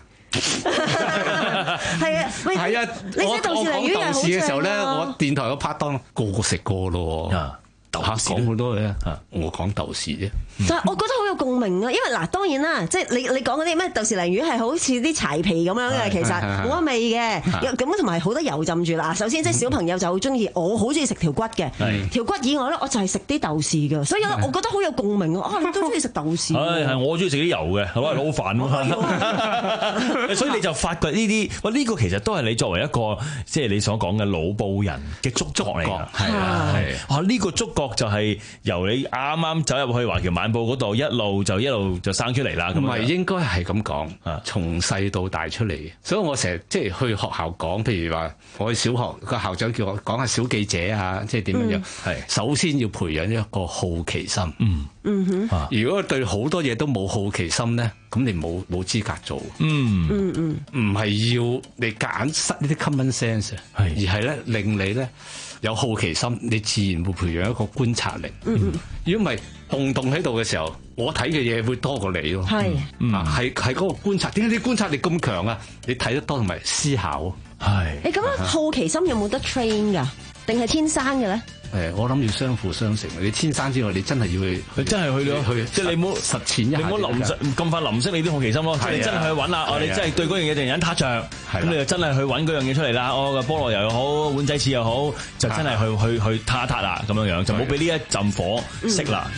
係啊，係啊！我我講豆豉嘅時候咧，我電台個拍檔個個食過咯。豆豉講好多嘢，我講豆豉啫。 但係我覺得好有共鳴啊，因為嗱，當然啦，即係你你講嗰啲咩豆豉鯪魚係好似啲柴皮咁樣嘅，其實冇乜味嘅。咁同埋好多油浸住啦。首先即係小朋友就好中意，我好中意食條骨嘅。條骨以外咧，我就係食啲豆豉㗎，所以我覺得好有共鳴啊！啊，你都中意食豆豉？ 係係，我中意食啲油嘅，係咪撈飯？所以你就發掘呢啲，喂，呢個其實都係你作為一個即係你所講嘅老報人嘅觸覺嚟㗎。係啊係啊，呢個觸覺就係由你啱啱走入去華僑晚報嗰度，一路就一路就生出嚟啦。咁唔係應該係咁講，從細到大出嚟嘅。所以我成日即係去學校講，譬如話我去小學個校長叫我講下小記者啊，即係點樣樣。係、嗯、首先要培養一個好奇心。嗯嗯哼。如果對好多嘢都冇好奇心咧，咁你冇冇資格做。嗯嗯嗯。唔係要你夾硬塞呢啲 common sense，而係咧令你咧有好奇心，你自然會培養一個觀察力。如果唔係動動喺度嘅時候，我睇嘅嘢會多過你咯。係，啊係係嗰個觀察，點解你觀察力咁強啊？你睇得多同埋思考。係。你咁樣好奇心有冇得 train 㗎？定係天生嘅咧？誒，我諗要相輔相成。你天生之外，你真係要去，你真係去咗去，即係你唔好實踐一下，你唔好臨咁快臨識你啲好奇心咯。即係你真係去揾啦，哦，你真係對嗰樣嘢突然間撻着，咁你就真係去揾嗰樣嘢出嚟啦。哦，個菠蘿油又好，碗仔翅又好，就真係去去去撻一撻啦，咁樣樣就冇俾呢一陣火熄啦。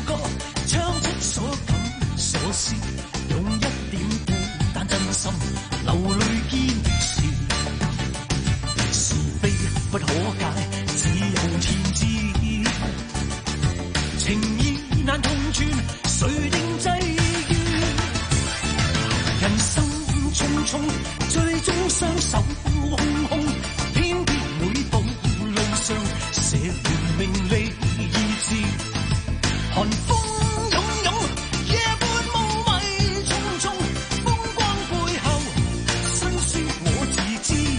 歌，唱出所感所思，用一點孤單真心流淚堅持，是非不可解，只有天知，情意難同存，誰定際遇？人生匆匆，最終雙手空空，偏偏每步路上寫滿名利意志，寒風湧湧，夜半霧迷重重，風光背後辛酸我自知。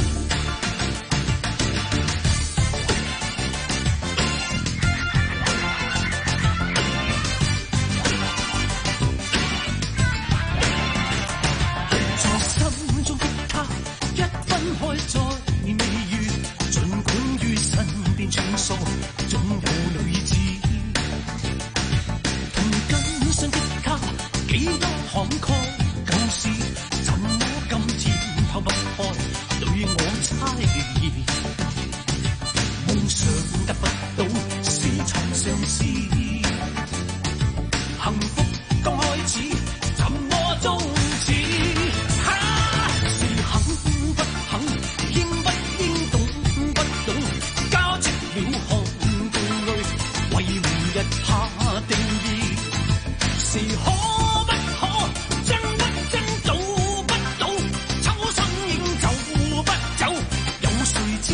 在心中的他，一分開再未遇，儘管於身邊穿梭，總有女子。同根上的他，幾多慷慨舊事，怎麼今天拋不開，對我猜疑。夢想得不到，是曾相思。幸福剛開始，怎麼終止？是肯不肯，應不應，懂不懂，交織了汗共淚，為明日下定義。是可不可，真不真，賭不賭，秋生應走不走，有誰知？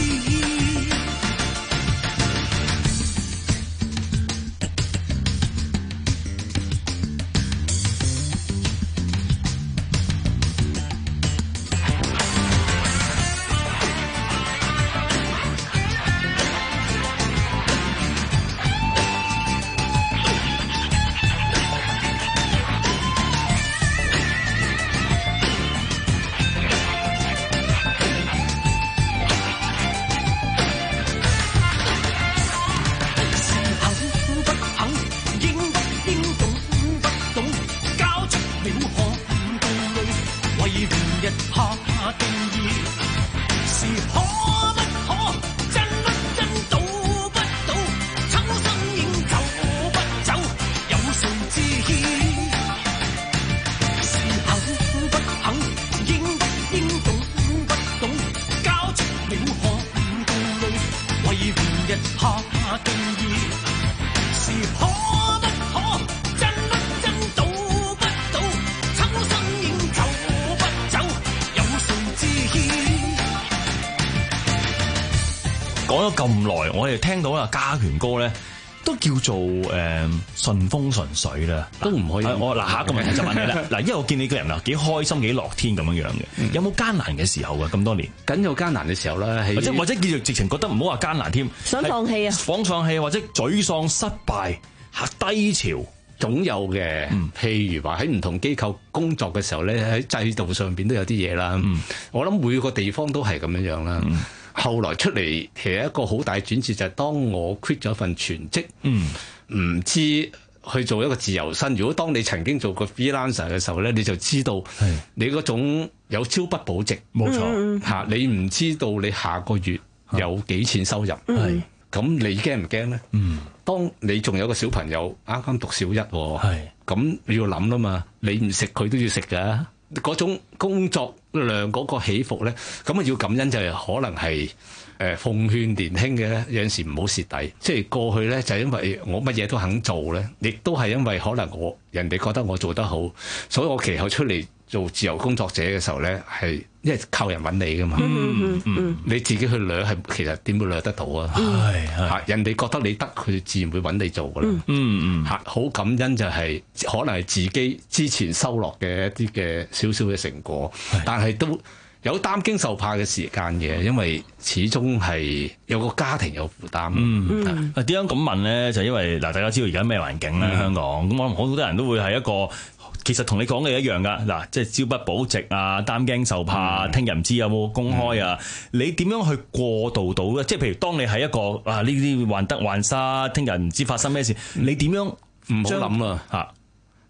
講咗咁耐，我哋聽到啦家權歌咧，都叫做誒順風順水啦， 都唔可以。 我嗱下一個問題就問你啦，嗱，因為我見你個人啊幾開心幾樂天咁樣樣嘅，嗯、有冇艱難嘅時候啊？咁多年， 梗有艱難嘅時候啦， 或者或者叫做直情覺得唔好話艱難添， 想放棄啊， 放放棄或者沮喪失敗嚇低潮。 總有嘅，嗯、譬如話喺唔同機構工作嘅時候咧，喺制度上邊都有啲嘢啦。嗯、我諗每個地方都係咁樣樣啦。嗯、後來出嚟其實一個好大轉折就係當我 quit 咗份全職，唔、嗯、知去做一個自由身。如果當你曾經做過 freelancer 嘅時候咧，你就知道你嗰種有朝不保值，冇錯嚇。你唔知道你下個月有幾錢收入，係咁、嗯、你驚唔驚咧？嗯。當你仲有個小朋友啱啱讀小一，咁你要諗啦嘛，你唔食佢都要食㗎，嗰種工作量嗰個起伏咧，咁啊要感恩就係可能係誒奉勸年輕嘅咧，有陣時唔好蝕底，即係過去咧就係因為我乜嘢都肯做咧，亦都係因為可能我人哋覺得我做得好，所以我其後出嚟做自由工作者嘅時候咧，係因為靠人揾你噶嘛，嗯嗯、你自己去掠係其實點會掠得到啊？係係、嗯，人哋覺得你得，佢自然會揾你做噶啦。嗯嗯，嚇好感恩就係、是、可能係自己之前收落嘅一啲嘅少少嘅成果，是但係都有擔驚受怕嘅時間嘅，因為始終係有個家庭有負擔。 嗯，啊點樣咁問咧？就因為嗱，大家知道而家咩環境咧？嗯、香港咁，我諗好多人都會係一個。其實同你講嘅一樣噶，嗱，即係朝不保夕啊，擔驚受怕，聽日唔知有冇公開啊，嗯、你點樣去過渡到咧？即係譬如當你係一個啊呢啲患得患失，聽日唔知發生咩事，嗯、你點樣唔好諗啦嚇？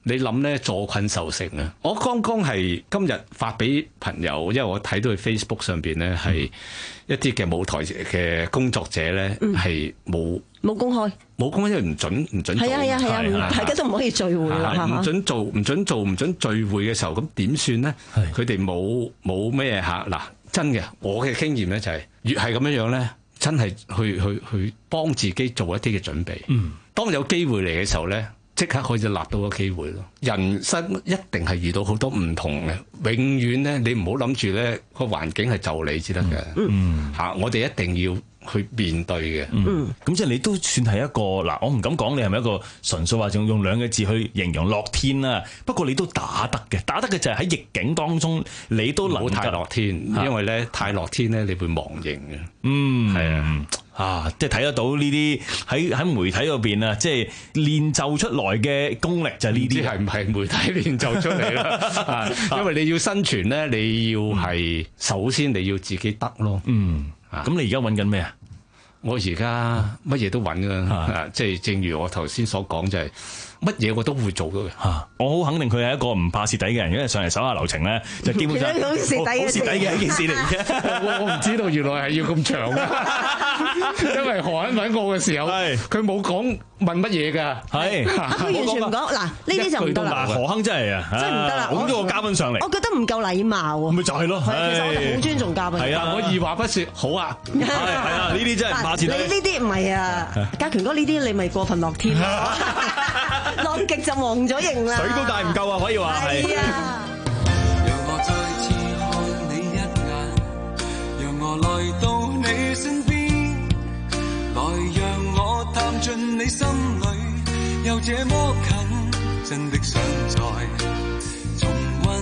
你諗咧坐困受成啊！我剛剛係今日發俾朋友，因為我睇到佢 Facebook 上邊咧係一啲嘅舞台嘅工作者咧係冇冇公開， 冇公開，因為唔準唔準做。 係啊係啊係啊，大家都唔可以聚會啦， 唔準做唔準做唔準聚會嘅時候，咁點算咧？佢哋冇冇咩嚇嗱？真嘅，我嘅經驗咧就係越係咁樣樣咧，真係去去去幫自己做一啲嘅準備。嗯，當有機會嚟嘅時候咧。即刻可以立到個機會咯！人生一定係遇到好多唔同嘅，永遠咧你唔好諗住咧個環境係就你至得嘅。嗯，嚇我哋一定要去面對嘅。 嗯，咁即係你都算係一個嗱，我唔敢講你係咪一個純粹話仲用兩個字去形容樂天啦。不過你都打得嘅，打得嘅就係喺逆境當中，你都能夠唔好太樂天，因為咧太樂天咧，你會忘形嘅。 嗯， 係啊。 啊！即係睇得到呢啲喺喺媒體嗰邊啊，即係練就出來嘅功力就係呢啲。 係唔係媒體練就出嚟啦？因為你要生存咧，你要係首先你要自己得咯。嗯， 咁你而家揾緊咩啊？ 我而家乜嘢都揾㗎，即係正如我頭先所講，就係乜嘢我都會做到嘅。 嚇！我好肯定佢係一個唔怕蝕底嘅人，因為上嚟手下留情咧，就基本上好蝕底嘅一件事嚟嘅。 我我唔知道原來係要咁長嘅，因為何欣揾我嘅時候，佢冇講問乜嘢㗎。係， 佢完全唔講。嗱，呢啲就唔得啦。 何亨真係啊， 真係唔得啦！ 捧咗個嘉賓上嚟， 我覺得唔夠禮貌喎。 咪就係咯， 其實我哋好尊重嘉賓。 係啊， 我二話不説，好啊， 係係啊，呢啲真係唔怕蝕底。 你呢啲唔係啊，家權哥呢啲你咪過分樂天。樂極就忘咗形啦， 水都帶唔夠啊，可以話係。 讓我再次看你一眼，讓我來到你身邊，來讓我探進你心裏，又這麼近，真的想再重溫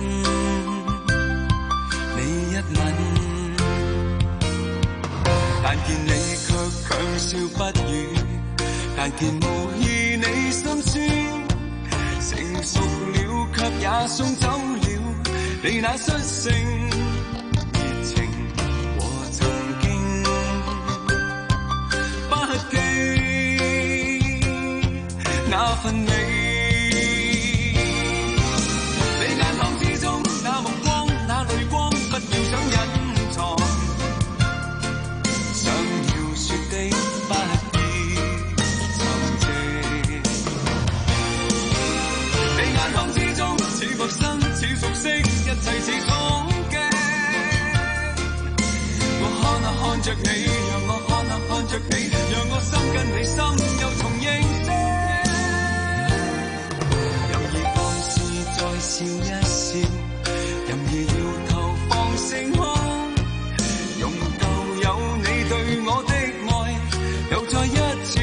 你一吻，但見你卻強笑不語，但見無意你心酸。成熟了，卻也送走了你那率性熱情和曾經不羈那份美。你眼眶之中那目光那淚光，不要想隱藏，想要說的不陌生似熟悉，一切似憧憬。我看啊看着你，讓我看啊看着你，讓我心跟你心又重認識。任意放肆再笑一笑，任意搖頭放聲空，用舊有你對我的愛，又再一次。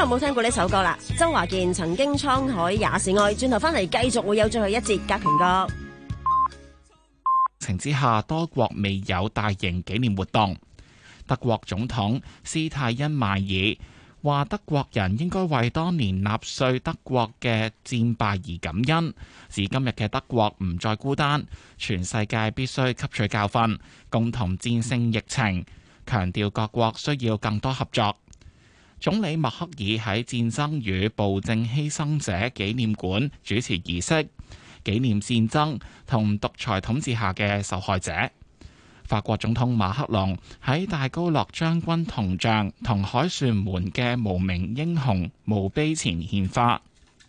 冇聽過呢首歌啦？周華健曾經滄海也是愛，轉頭翻嚟繼續會有最後一節隔屏歌。 情之下，多國未有大型紀念活動。德國總統施泰因邁爾話：德國人應該為當年納粹德國嘅戰敗而感恩，指今日嘅德國唔再孤單，全世界必須吸取教訓，共同戰勝疫情。強調各國需要更多合作。總理默克爾喺戰爭與暴政犧牲者紀念館主持儀式，紀念戰爭同獨裁統治下嘅受害者。法國總統馬克龍喺戴高樂將軍銅像同凱旋門嘅無名英雄墓碑前獻花。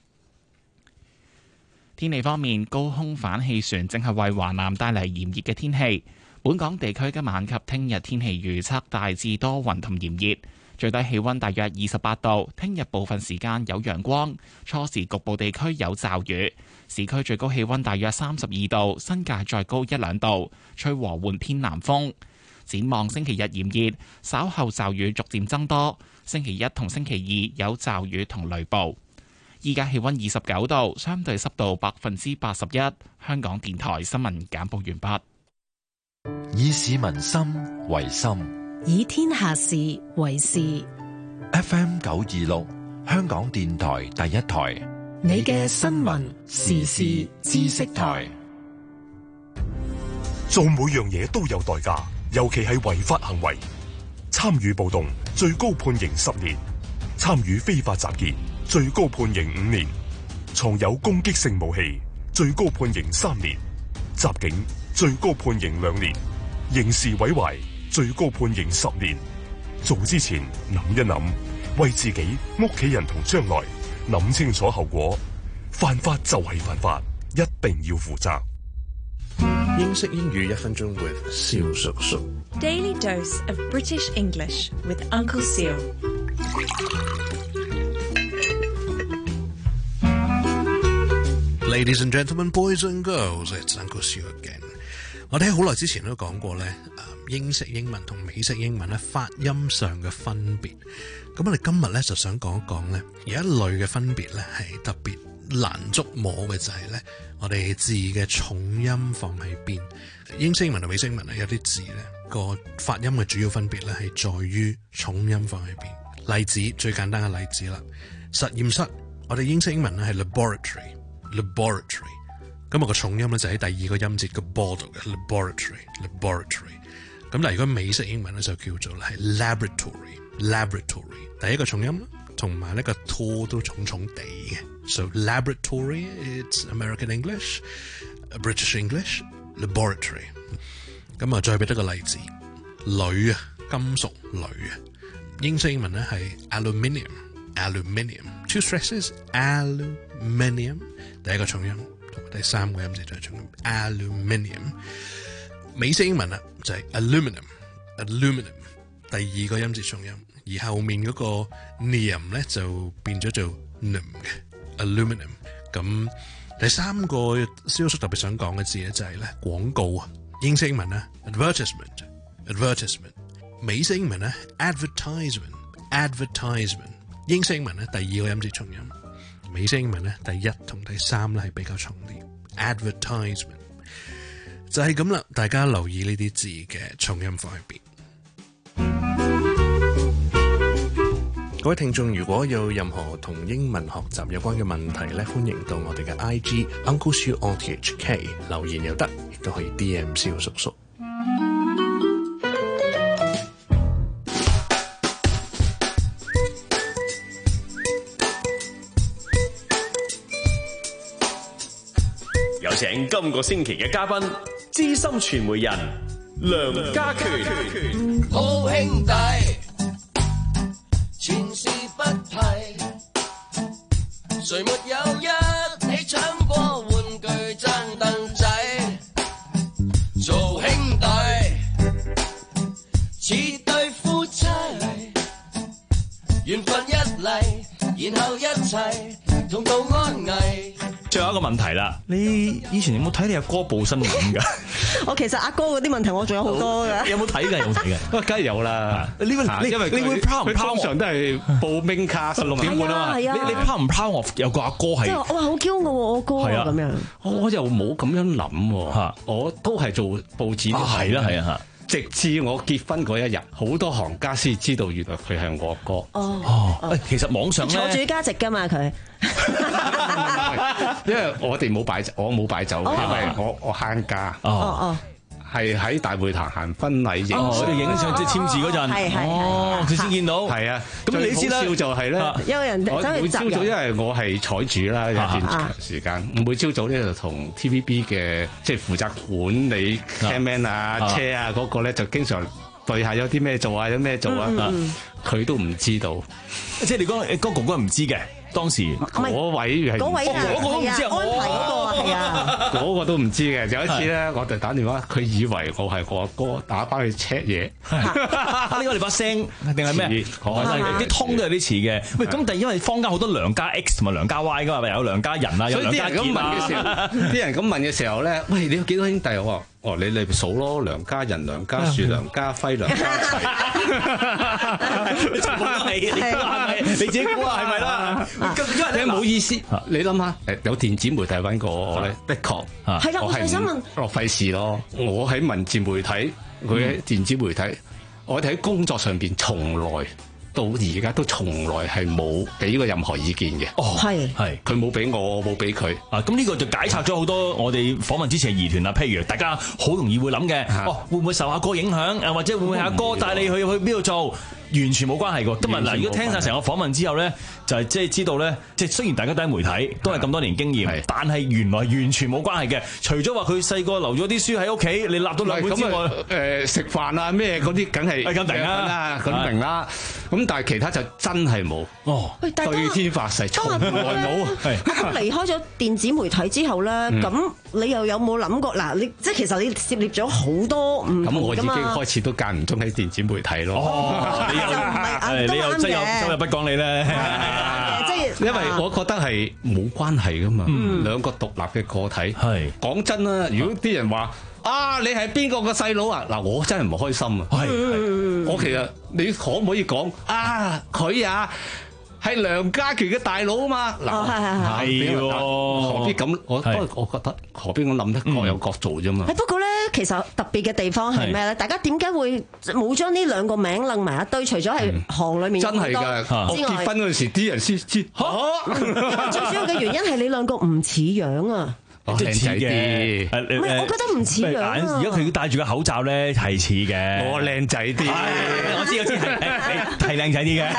天氣方面，高空反氣旋正係為華南帶嚟炎熱嘅天氣。本港地區今晚及聽日天氣預測大致多雲同炎熱，最低氣溫大約二十八度。聽日部分時間有陽光，初時局部地區有驟雨。市區最高氣溫大約三十二度，新界再高一兩度，吹和緩偏南風。展望星期日炎熱，稍後驟雨逐漸增多。星期一同星期二有驟雨同雷暴。依家氣溫二十九度，相對濕度百分之八十一。香港電台新聞簡報完畢。 以市民心為心， 以天下事為事。 F M 九二六，香港電台第一台， 你嘅新聞時事知識台。 做每樣嘢都有代價，尤其係違法行為。參與暴動最高判刑十年，參與非法集結最高判刑五年，藏有攻擊性武器最高判刑三年，襲警最高判刑兩年，刑事毀壞最高判刑十年。做之前諗一諗，為自己、屋企人同將來諗清楚後果。犯法就係犯法，一定要負責。 英式英語一分鐘 with 蕭叔叔。 Daily dose of British English with Uncle Seal。 Ladies and gentlemen, boys and girls, it's Uncle Seal again。我哋喺好耐之前都講過咧，英式英文同美式英文咧發音上嘅分別。咁我哋今日咧就想講一講咧，有一類嘅分別咧係特別難捉摸嘅，就係咧我哋字嘅重音放喺邊。英式英文同美式英文咧有啲字咧個發音嘅主要分別咧係在於重音放喺邊。例子，最簡單嘅例子啦，實驗室，我哋英式英文咧係 laboratory laboratory， 咁我個重音咧就喺第二個音節個 b 度嘅 laboratory laboratory。咁但係如果美式英文咧就叫做係 laboratory laboratory， 第一個重音同埋呢個 t 都重重地嘅。So laboratory, it's American English, British English, laboratory。咁啊，再俾多個例子，鋁啊，金屬鋁啊，英式英文咧係 aluminium，aluminium，two stresses aluminium， 第一個重音同埋第三個音節就係重音 aluminium。美式英文啊就係 aluminum，aluminum， 第二個音節重音，而後面嗰個 nium 咧就變咗做 num 嘅。aluminum。 咁第三個蕭叔特別想講嘅字咧就係咧廣告啊，英式英文咧 advertisement advertisement， 美式英文咧 advertisement advertisement， 英式英文咧第二個音節重音，美式英文咧第一同第三咧係比較重啲 advertisement。 就係咁啦，大家留意呢啲字嘅重音放喺邊。各位聽眾，如果有任何同英文學習有關嘅問題咧，歡迎到我哋嘅 I G Uncle Siu O T H K 留言又得，亦都可以 D M 蕭叔叔。 有請今個星期嘅嘉賓，資深傳媒人梁家權。 好兄弟，前事不提，誰沒有一起搶過玩具爭凳仔？做兄弟似對夫妻，緣分一嚟，然後一齊同度安危。 最後一個個問題啦，你以前有冇睇你阿哥報新聞㗎？ 我其實阿哥嗰啲問題我仲有好多㗎。 有冇睇㗎？有冇睇㗎？ 梗係有啦。 你你因為你會 proud 唔 proud？ 佢通常都係報 main cast 六點半啊嘛。 係啊， 你你 proud 唔 proud？我有個阿哥係， 即係哇好驕傲喎，我哥啊咁樣。 我又冇咁樣諗喎，我都係做報紙。 係啦係啊。 直至我結婚嗰一日，好多行家先知道原來佢係我哥。 哦， 哦，其實網上坐主家席㗎嘛佢。 因為我哋冇擺酒，我冇擺酒，因為我我慳家。 哦哦。 係喺大會堂行婚禮影， 我哋影相即係簽字嗰陣， 係係哦，佢先見到， 係啊。 咁你知啦， 最好笑就係咧， 有人我每朝早因為我係採主啦，有段長時間，每朝早咧就同 T V B 嘅即係負責管理 cameraman 啊、車啊嗰個咧，就經常對下有啲咩做啊，有咩做啊，佢都唔知道。 即係你講，嗰哥哥唔知嘅。當時嗰位係嗰位啊， 嗰個都唔知啊， 安排嗰個啊，係啊， 嗰個都唔知嘅。有一次咧，我就打電話，佢以為我係我阿哥，打翻去 check 嘢。 呢個你把聲定係咩？啲通都有啲似嘅。喂，咁但係因為坊間好多梁家 X 同埋梁家 Y 噶嘛，有梁家人啊，有梁家傑啊。 啲人咁問嘅時候咧，喂，你有幾多兄弟？我話哦，你你數咯，梁家仁、梁家樹、梁家輝、梁家齊。 全部都係，你係咪？你自己估下係咪啦？ 咁因為冇意思，你諗下，誒有電子媒體揾過我咧，的確係啦，我係想問， 我費事咯。我喺文字媒體，佢喺電子媒體，我哋喺工作上邊從來到而家都從來係冇俾過任何意見嘅。 哦，係係， 佢冇俾我，我冇俾佢。 啊，咁呢個就解拆咗好多我哋訪問之前嘅疑團啦。譬如大家好容易會諗嘅，哦，會唔會受阿哥影響？誒，或者會唔會係阿哥帶你去去邊度做？完全冇關係㗎。今日嗱，如果聽晒成個訪問之後咧，就係即係知道咧，即係雖然大家都喺媒體，都係咁多年經驗，但係原來完全冇關係嘅。除咗話佢細個留咗啲書喺屋企，你立到兩本之外， 誒食飯啊咩嗰啲，梗係係咁明啦， 咁明啦。咁但係其他就真係冇。 哦， 對天發誓，從來冇。 係咁離開咗電子媒體之後咧，咁你又有冇諗過嗱？你即係其實你涉獵咗好多唔同㗎嘛。 咁我已經開始都間唔中喺電子媒體咯。 哦，你又你又真有周日不講你咧， 即係因為我覺得係冇關係噶嘛，兩個獨立嘅個體。係講真啦，如果啲人話啊，你係邊個個細佬啊？嗱，我真係唔開心啊。係，我其實你可唔可以講啊？佢啊係梁家權嘅大佬啊嘛。嗱，係係何必咁？我都我覺得何必咁諗得各有各做啫嘛。 不過咧，其實特別嘅地方係咩咧？大家點解會冇將呢兩個名楞埋一堆？除咗係行裏面真係㗎，我結婚嗰陣時啲人先知。 最主要嘅原因係你兩個唔似樣啊。 即係似嘅， 唔係，我覺得唔似樣啊。 而家佢戴住個口罩咧係似嘅。 我靚仔啲， 我知我知係係靚仔啲嘅。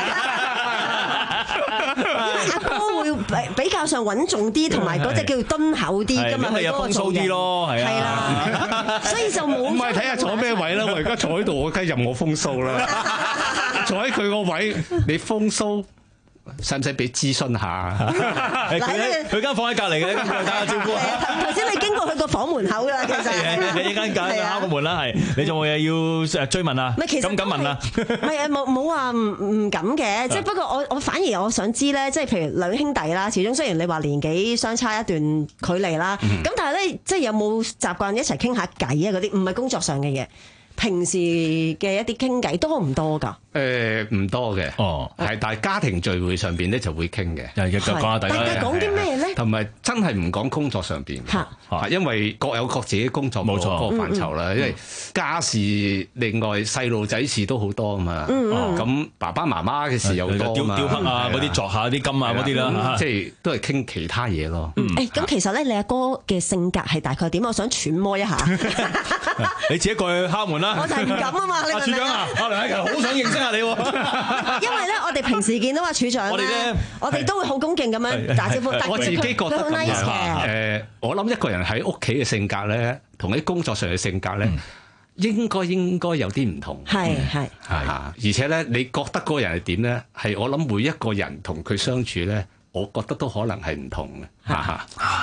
阿哥會比比較上穩重啲，同埋嗰隻叫敦厚啲㗎嘛，佢嗰個造型。係啦，所以就冇。 唔係睇下坐咩位啦，我而家坐喺度，我梗係任我風騷啦。坐喺佢個位，你風騷。使唔使俾諮詢下？ 佢佢間房喺隔離嘅，打下招呼。 頭先你經過佢個房門口啦，其實。 你間隔敲個門啦，係。你仲有嘢要追問啊？ 唔係，其實咁敢問啊？ 唔係啊，冇冇話唔唔敢嘅，即係不過我我反而我想知咧，即係譬如兩兄弟啦，始終雖然你話年紀相差一段距離啦，咁但係咧，即係有冇習慣一齊傾下偈啊？嗰啲唔係工作上嘅嘢。平時嘅一啲傾偈多唔多㗎？ 誒唔多嘅，哦，係，但係家庭聚會上邊咧就會傾嘅， 又又講下大家。 大家講啲咩咧？ 同埋真係唔講工作上邊，嚇，因為各有各自己工作冇錯嗰個範疇啦。因為家事另外細路仔事都好多啊嘛，咁爸爸媽媽嘅事又多啊嘛， 雕刻啊嗰啲鑿下啲金啊嗰啲啦， 即係都係傾其他嘢咯。 誒咁其實咧，你阿哥嘅性格係大概點？我想揣摩一下。 你自己過去敲門啦。 我就係唔敢啊嘛！ 阿處長啊，阿梁家傑好想認識下你喎。 因為咧，我哋平時見到阿處長咧，我哋都會好恭敬咁樣打招呼。 我自己覺得咁樣誒，我諗一個人喺屋企嘅性格咧，同喺工作上嘅性格咧，應該應該有啲唔同。 係係係，而且咧，你覺得嗰個人係點咧？係我諗每一個人同佢相處咧，我覺得都可能係唔同嘅。嚇嚇。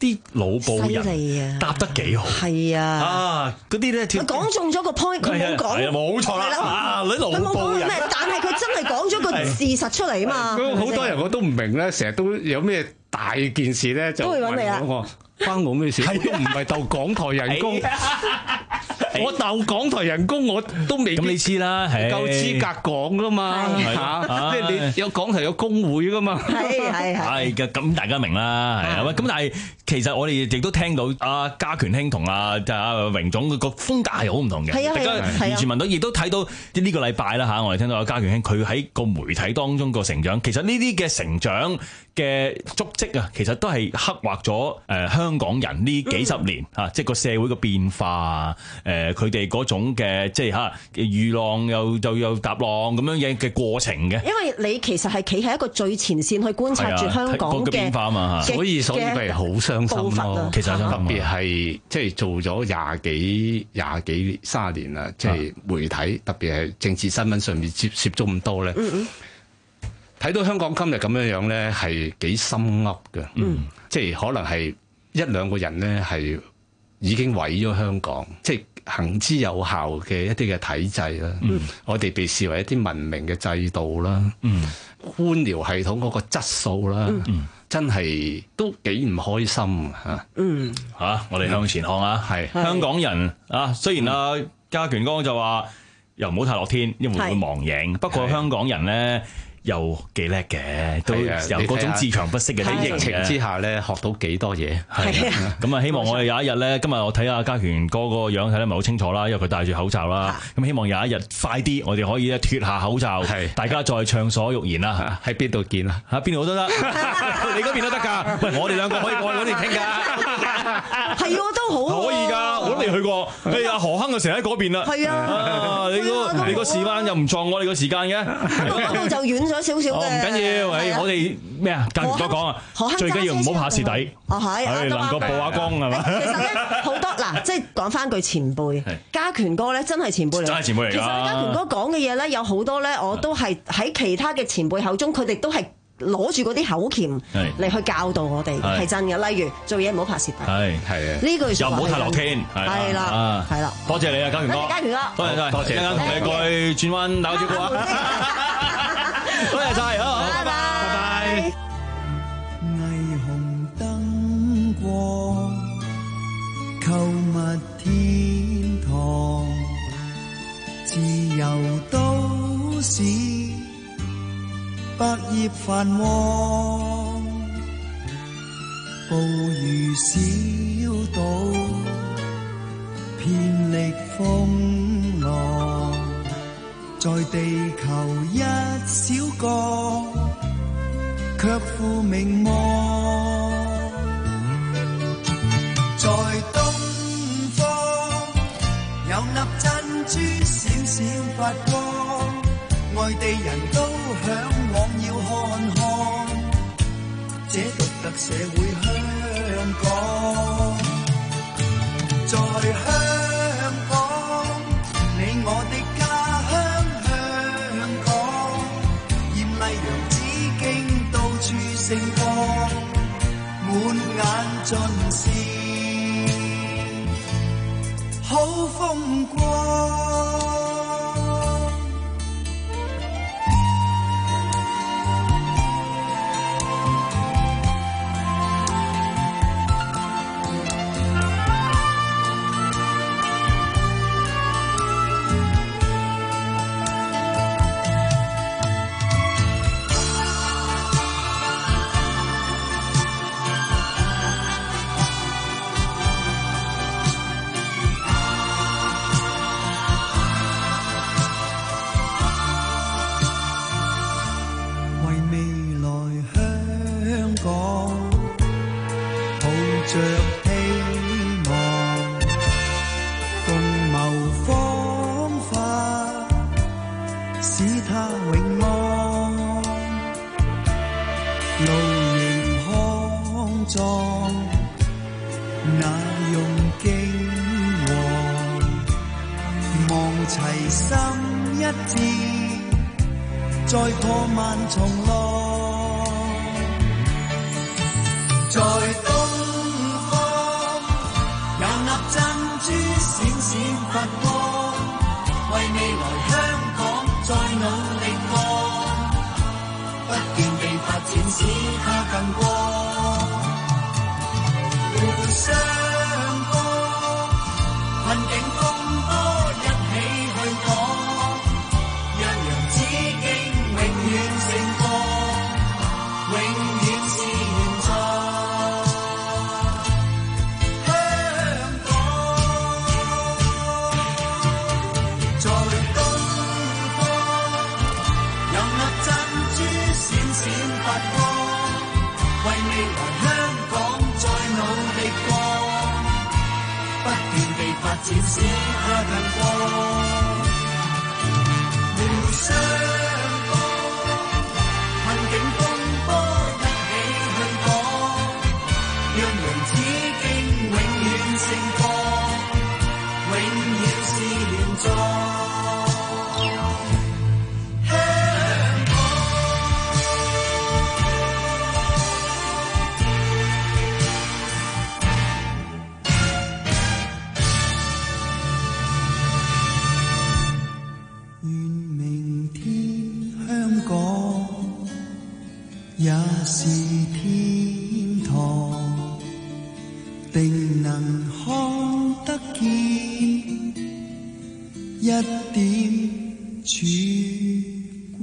啲老報人答得幾好， 係啊， 啊嗰啲咧佢講中咗個 point，佢冇講， 係啊冇錯啦，啊啲老報人， 但係佢真係講咗個事實出嚟啊嘛。 咁好多人我都唔明咧，成日都有咩大件事咧就都會揾你啦。 關我咩事？我都唔係鬥港台人工，我鬥港台人工我都未。咁你知啦， 夠資格講噶嘛嚇，即係你有港台有工會噶嘛。係係係嘅，咁大家明啦，係啊。咁但係其實我哋亦都聽到阿家權兄同阿就阿榮總個風格係好唔同嘅。係啊，大家完全聞到，亦都睇到呢個禮拜啦嚇，我哋聽到阿家權兄佢喺個媒體當中個成長，其實呢啲嘅成長嘅足跡啊，其實都係刻畫咗誒香港人呢幾十年嚇，即係個社會嘅變化啊，誒佢哋嗰種嘅即係嚇遇浪又又又搭浪咁樣嘢嘅過程嘅。因為你其實係企喺一個最前線去觀察住香港嘅變化嘛，所以所以咪好傷心咯。其實特別係即係做咗廿幾廿幾卅年啦，即係媒體特別係政治新聞上面接涉咗咁多咧。嗯嗯睇到香港今日咁樣樣咧，係幾心噏嘅，嗯，即係可能係一兩個人咧，係已經毀咗香港，即係行之有效嘅一啲嘅體制啦。嗯，我哋被視為一啲文明嘅制度啦。嗯，官僚系統嗰個質素啦，嗯，真係都幾唔開心嚇。嗯， 嚇，我哋向前看啊，係香港人啊，雖然啊家權哥就話又唔好太樂天，因為會忘形。不過香港人咧，又幾叻嘅，都有嗰種自強不息嘅。 喺疫情之下咧，學到幾多嘢。 係咁啊！希望我哋有一日咧，今日我睇下家權哥個樣睇得唔係好清楚啦，因為佢戴住口罩啦。咁希望有一日快啲，我哋可以咧脫下口罩，大家再暢所欲言啦。 喺邊度見啊？ 喺邊度都得，你嗰邊都得㗎。喂，我哋兩個可以過去嗰邊傾㗎。 係啊，都好。 可以㗎，我都未去過。誒，阿何亨就成日喺嗰邊啦。 係啊， 你個你個時間又唔撞我哋個時間嘅。 嗰度就遠咗少少嘅。 唔緊要，誒，我哋咩啊？家權哥講啊，最緊要唔好怕蝕底。 哦，係， 係能夠曝下光係嘛？ 其實咧好多嗱，即係講翻句前輩，家權哥咧真係前輩嚟， 真係前輩嚟㗎。 其實家權哥講嘅嘢咧，有好多咧，我都係喺其他嘅前輩口中，佢哋都係攞住嗰啲口鉗嚟去教導我哋，係真嘅。例如做嘢唔好怕蝕底，係係啊，呢句説話又唔好太樂天， 係啦，係啦。 多謝你啊，家權哥， 家權哥， 多謝多謝，一陣間同你過去轉彎打個招呼啊！多謝晒，好，拜拜，拜拜。 霓虹燈光，購物天堂，自由都市，百業繁旺，捕魚小島，遍歷風浪。在地球一小角，卻負名望。在東方有粒珍珠閃閃發光，外地人都向往要看看，這獨特社會香港。在香港，你我的家。星光滿眼盡是好風光。再破萬重浪，在東發光，為未來香港再努力過，不斷地發展使它更光，互相幫，困境風波一起去講，讓洋紫荊永遠盛放，永遠是原創。為未來香港再努力過，不斷地發展使它更光，互相幫，困境風波一起去講，讓洋紫荊永遠盛放，永遠是原狀。也是天堂，定能看得見一點曙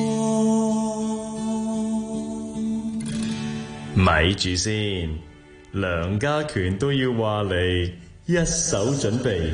光。 咪住先，梁家權都要話你一手準備。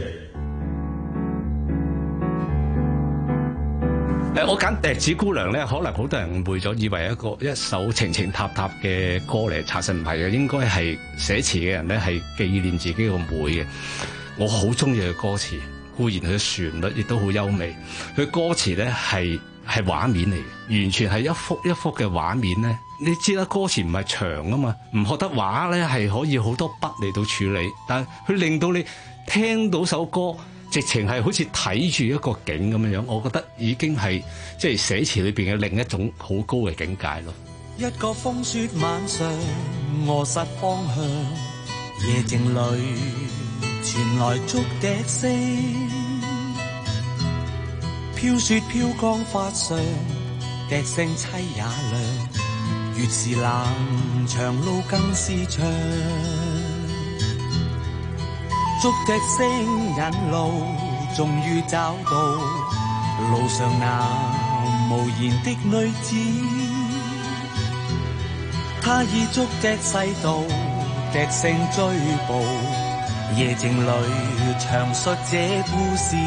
誒，我揀笛子姑娘咧，可能好多人誤會咗，以為一個一首情情塔塔嘅歌嚟，查實唔係嘅，應該係寫詞嘅人咧係紀念自己個妹嘅。我好中意佢歌詞，固然佢嘅旋律亦都好優美，佢歌詞咧係係畫面嚟嘅，完全係一幅一幅嘅畫面咧。你知啦，歌詞唔係長啊嘛，唔學得畫咧係可以好多筆嚟到處理，但係佢令到你聽到首歌，直情係好似睇住一個景咁樣樣，我覺得已經係即係寫詞裏邊嘅另一種好高嘅境界咯。 一個風雪晚上，我失方向，夜靜裏傳來竹笛聲，飄雪飄光髮上，笛聲凄也亮，越是冷，長路更是長。竹笛聲引路，終於找到路上那無言的女子。她以竹笛細道，笛聲追捕，夜靜裏詳述這故事。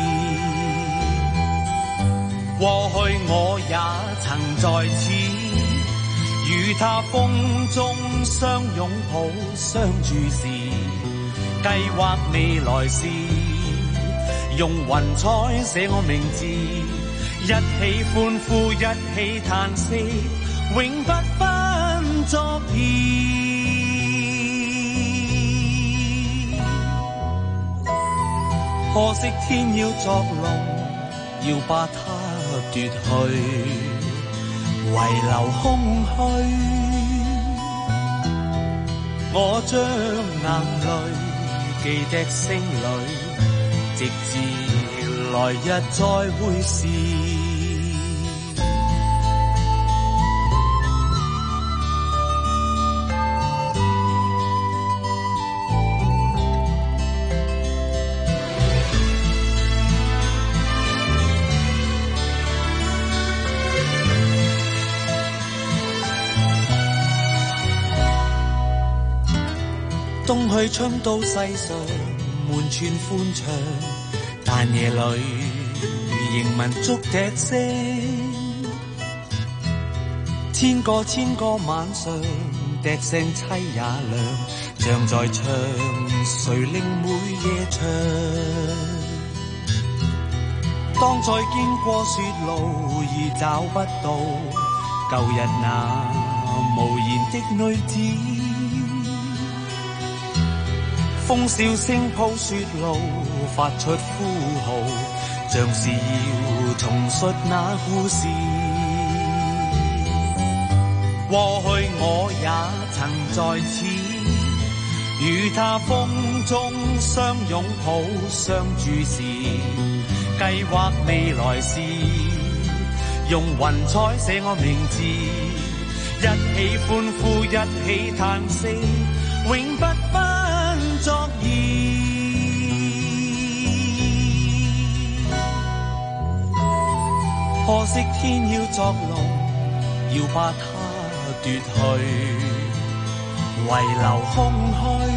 過去我也曾在此，與她風中相擁抱，相注視。計劃未來事，用雲彩寫我名字，一起歡呼，一起嘆息，永不分昨天。可惜天要作弄，要把它奪去，遺留空虛。我將眼淚記笛聲裏，直至來日再會時。冬去春到世上，滿串歡暢，但夜裏仍聞竹笛聲。千個千個晚上，笛聲凄也亮，像在唱，誰令每夜唱？當再經過雪路而找不到舊日那無言的女子。風笑聲鋪雪路，發出呼號，像是要重述那故事。過去我也曾在此， 與他風中相擁抱相注視，計劃未來事，用雲彩寫我名字，一起歡呼一起嘆息，永不分昨兒。可惜天要作弄，要把它奪去，遺留空虛。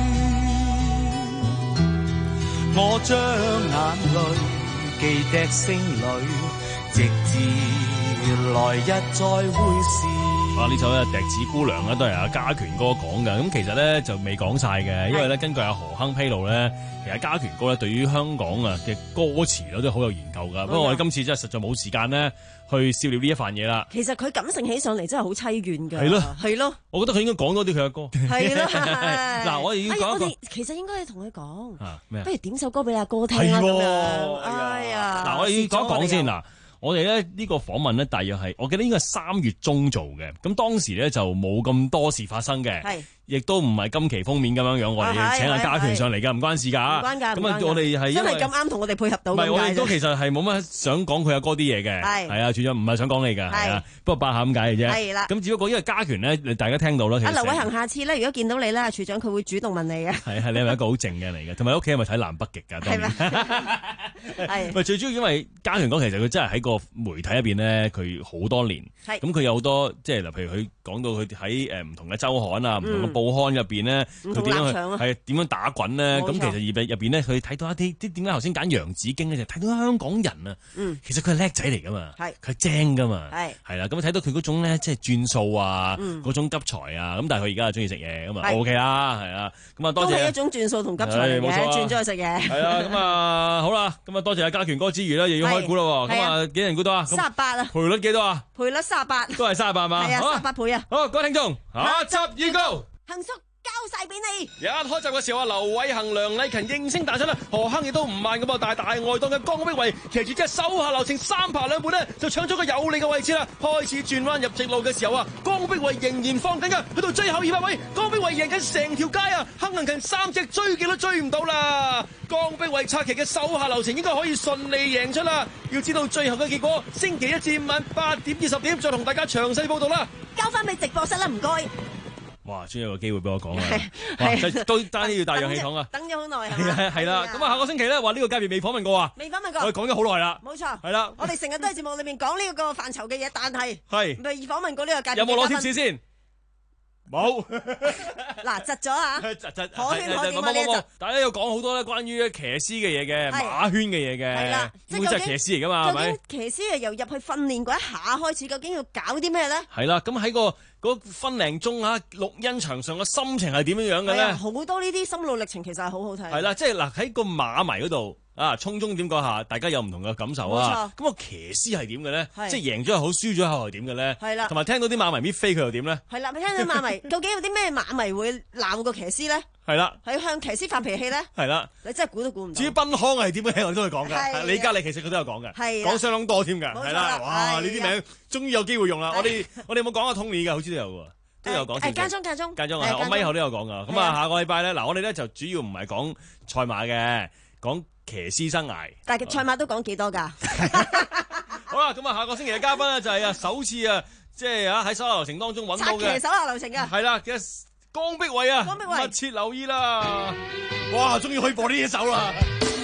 我將眼淚寄滴聲裏，直至來日再會時。 啊！呢首咧《笛子姑娘》咧都係阿家權哥講嘅，咁其實咧就未講晒嘅，因為咧根據阿何亨披露咧，其實家權哥咧對於香港啊嘅歌詞咧都好有研究噶。不過我哋今次真係實在冇時間咧去笑料呢一番嘢啦。 其實佢感性起上嚟真係好凄怨㗎。 係咯， 係咯。 我覺得佢應該講多啲佢嘅歌。係咯。 嗱，我哋要講一個， 其實應該同佢講。 咩？ 不如點首歌俾阿哥聽啦咁樣。哎呀！ 嗱，我哋要講一講先嗱。我哋咧呢個訪問咧，大約係我記得應該係三月中做嘅，咁當時咧就冇咁多事發生嘅，亦都唔係今期封面咁樣樣，我哋請阿家權上嚟㗎，唔關事㗎， 唔關㗎， 咁啊我哋係真係咁啱同我哋配合到， 唔係我哋都其實係冇乜想講佢阿哥啲嘢嘅，係啊，處長唔係想講你㗎，係啊，不過八下咁解嘅啫，係啦，咁只不過因為家權咧，大家聽到啦，其實阿劉偉恒下次咧，如果見到你咧，處長佢會主動問你嘅， 係係你係一個好靜嘅嚟嘅，同埋屋企係咪睇南北極㗎？當然係，咪最主要因為家權講其實佢真係喺個媒體入邊咧，佢好多年，咁佢有好多即係嗱，譬如佢講到佢喺誒唔同嘅週刊啊、唔同嘅報刊入邊咧，佢點樣係點樣打滾咧？咁其實入入邊咧，佢睇到一啲啲點解頭先揀楊紫荊咧，就睇到香港人啊，其實佢係叻仔嚟噶嘛，佢係精噶嘛，係啦，咁睇到佢嗰種咧，即係轉數啊，嗰種急才啊，咁但係佢而家係中意食嘢咁啊 OK 啦，係啊，咁啊多謝都係一種轉數同急才嚟嘅，轉咗去食嘢。 係啊，咁啊好啦，咁啊多謝阿家權哥之餘咧，又要開估啦，咁啊幾人估到啊？ 三十八啊！ 賠率幾多啊？ 賠率三十八， 都係三十八嘛？ 係啊，三十八倍啊！ 好，各位聽眾，下集預告， 恒叔交晒俾你。 一開集嘅時候啊，劉偉恒、梁禮勤應聲大出啦，何亨亦都唔慢咁啊，但係大外檔嘅江碧惠騎住隻手下留情三爬兩半呢，就搶咗個有利嘅位置啦。開始轉彎入直路嘅時候啊，江碧惠仍然放緊噶，去到最後二百位，江碧惠贏緊成條街啊，亨恒勤三隻追極都追唔到啦。江碧惠策騎嘅手下留情應該可以順利贏出啦。要知道最後嘅結果，星期一至五晚八點至十點再同大家詳細報道啦。 交翻俾直播室啦，唔該。 哇！終於有個機會俾我講啦，都單啲要大氧氣筒啊！ 等咗好耐係嘛？係啦，咁啊下個星期咧話呢個界別未訪問過啊， 未訪問過， 我哋講咗好耐啦， 冇錯， 係啦， 我哋成日都喺節目裏面講呢個範疇嘅嘢，但係係未訪問過呢個界別。 有冇攞貼士先？冇。 嗱，窒咗啊！ 窒窒可圈可點啊！呢一集， 大家有講好多咧關於騎師嘅嘢嘅，馬圈嘅嘢嘅，係啦，即係騎師嚟噶嘛？係咪？ 騎師係由入去訓練嗰一下開始，究竟要搞啲咩咧？ 係啦，咁喺個嗰分零鐘啊，錄音場上嘅心情係點樣樣嘅咧？ 好多呢啲心路歷程其實係好好睇。 係啦，即係嗱喺個馬迷嗰度啊，衝終點嗰下，大家有唔同嘅感受啊。咁個騎師係點嘅咧？即係贏咗又好，輸咗又係點嘅咧？係啦，同埋聽到啲馬迷搣飛佢又點咧？ 係啦，你聽到馬迷究竟有啲咩馬迷會鬧個騎師咧？ 係啦， 係向騎師發脾氣咧？ 係啦， 你真係估都估唔到。 至於賓康係點嘅，我哋都會講㗎。李嘉利其實佢都有講嘅，講相當多添㗎。係啦，哇！呢啲名終於有機會用啦。我哋我哋有冇講阿 Tony 㗎？好似都有喎。都有講， 誒間中間中間中我咪後都有講噶。咁啊，下個禮拜咧，嗱我哋咧就主要唔係講賽馬嘅，講騎師生涯。 但係賽馬都講幾多㗎？ 好啦，咁啊，下個星期嘅嘉賓咧就係啊首次啊，即係啊喺手下留情當中揾到嘅。 騎手下留情㗎。 係啦，嘅江碧惠啊，密切留意啦。哇，終於可以播呢一首啦！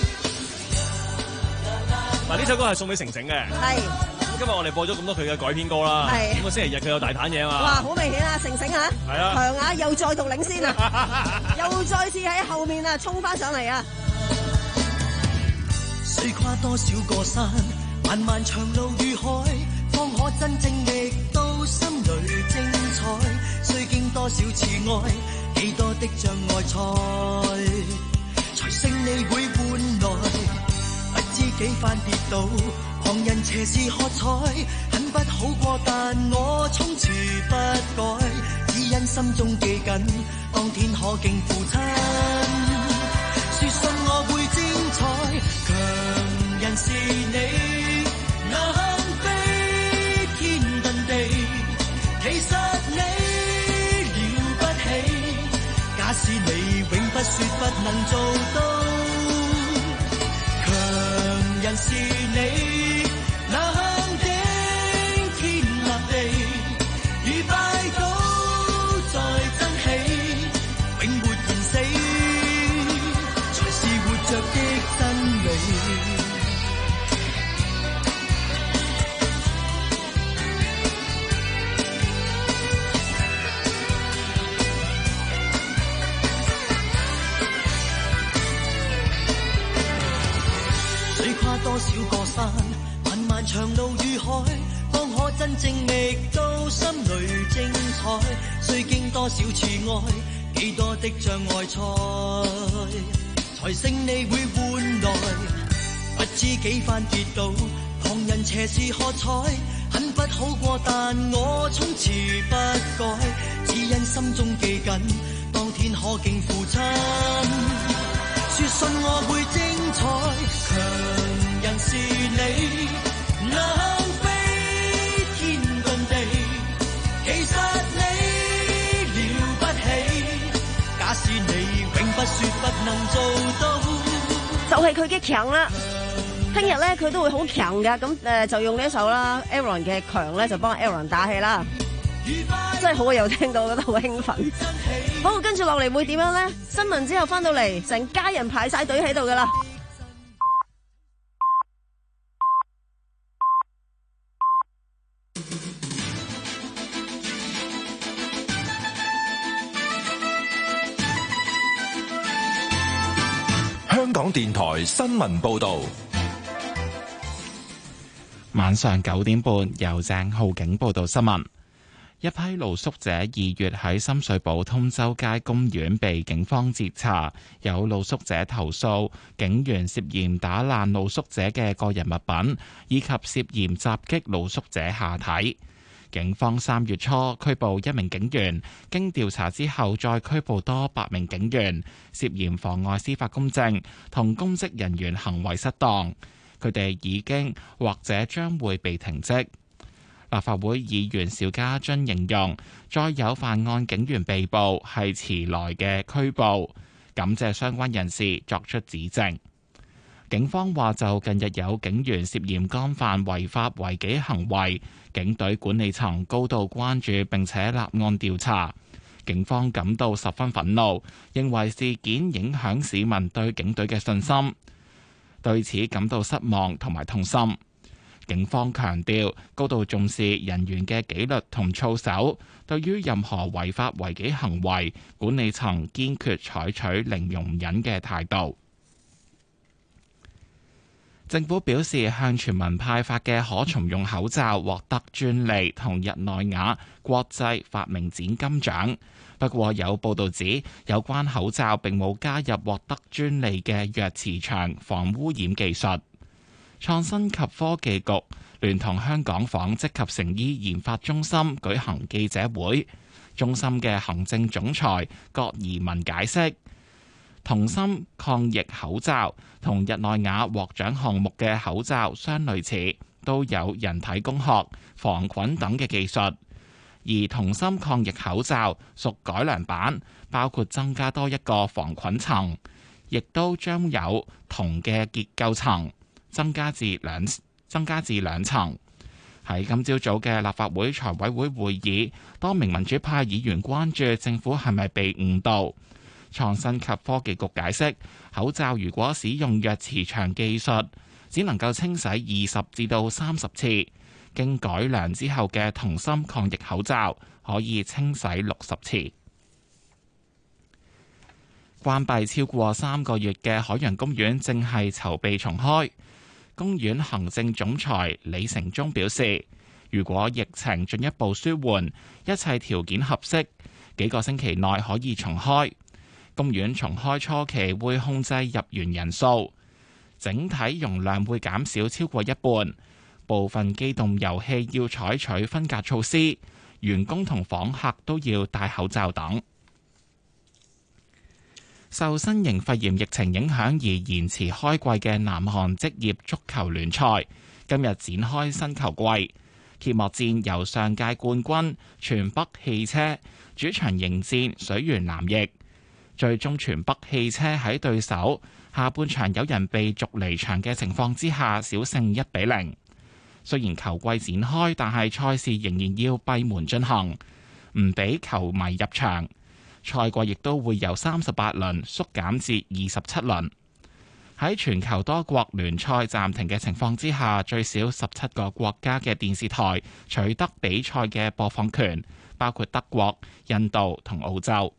嗱，呢首歌係送俾成成嘅。係。今日我哋播咗咁多佢嘅改編歌啦，咁個星期日佢有大攤嘢啊嘛， 哇，好明顯啊，成成啊，強啊，又再度領先啊，又再次喺後面啊，衝翻上嚟啊！ 須跨多少個山，漫漫長路與海，方可真正覓到心裏精彩。須經多少次愛，幾多的障礙賽，才勝利會換來，不知幾番跌倒。旁人斜視喝彩，很不好過，但我從此不改，只因心中記緊，當天可敬父親。說信我會精彩，強人是你，能飛天遁地，其實你了不起，假使你永不是你，那向頂天立地，如拜倒再爭起，永沒言死，才是活着的真理。多少個山，漫漫長路與海，方可真正覓到心裏精彩。須經多少次愛，幾多的障礙賽，才勝利會換來。不知幾番跌倒，旁人斜視喝彩，很不好過，但我從此不改，只因心中記緊，當天可敬父親，說信我會精彩。強人是你，能飛天遁地，其實你了不起。假使你永不說不能做到， 就係佢嘅強啦。聽日咧佢都會好強噶，咁誒就用呢一首啦 ，Aaron 嘅強咧就幫 Aaron 打氣啦。真係好有聽到，覺得好興奮。好，跟住落嚟會點樣咧？新聞之後翻到嚟，成家人排晒隊喺度噶啦。 香港電台新聞報道， 晚上九點半由鄭浩景報道新聞。一批露宿者二月喺深水埗通州街公園被警方截查，有露宿者投訴警員涉嫌打爛露宿者嘅個人物品，以及涉嫌襲擊露宿者下體。警方三月初拘捕一名警員，經調查之後再拘捕多八名警員，涉嫌妨礙司法公正同公職人員行為失當。佢哋已經或者將會被停職。立法會議員邵家臻形容，再有犯案警員被捕係遲來嘅拘捕，感謝相關人士作出指證。警方話就近日有警員涉嫌干犯違法違紀行為，警隊管理層高度關注並且立案調查。警方感到十分憤怒，認為事件影響市民對警隊嘅信心，對此感到失望同埋痛心。警方強調高度重視人員嘅紀律同操守，對於任何違法違紀行為，管理層堅決採取零容忍嘅態度。政府表示，向全民派發嘅可重用口罩獲得專利同日內瓦國際發明展金獎。不過有報道指，有關口罩並冇加入獲得專利嘅弱磁場防污染技術。創新及科技局聯同香港紡織及成衣研發中心舉行記者會，中心嘅行政總裁郭怡文解釋，同心抗疫口罩同日內瓦獲獎項目嘅口罩相類似，都有人體工學、防菌等嘅技術。而同心抗疫口罩屬改良版，包括增加多一個防菌層，亦都將有銅嘅結構層增加至兩增加至兩層。喺今朝早嘅立法會財委會會議，多名民主派議員關注政府係咪被誤導。創新及科技局解釋，口罩如果使用弱磁場技術，只能夠清洗二十至到三十次，經改良之後嘅同心抗疫口罩可以清洗六十次。關閉超過三個月嘅海洋公園正係籌備重開。公園行政總裁李成忠表示，如果疫情進一步舒緩，一切條件合適，幾個星期內可以重開。公園重開初期會控制入園人數，整體容量會減少超過一半。部分機動遊戲要採取分隔措施，員工同訪客都要戴口罩等。受新型肺炎疫情影響而延遲開季嘅南韓職業足球聯賽今日展開新球季，揭幕戰由上屆冠軍全北汽車主場迎戰水原南翼，最終全北汽車喺對手下半場有人被逐離場嘅情況之下，小勝一比零。雖然球季展開，但係賽事仍然要閉門進行，唔俾球迷入場。賽季亦都會由三十八輪縮減至二十七輪。喺全球多國聯賽暫停嘅情況之下，最少十七個國家嘅電視台取得比賽嘅播放權，包括德國、印度同澳洲。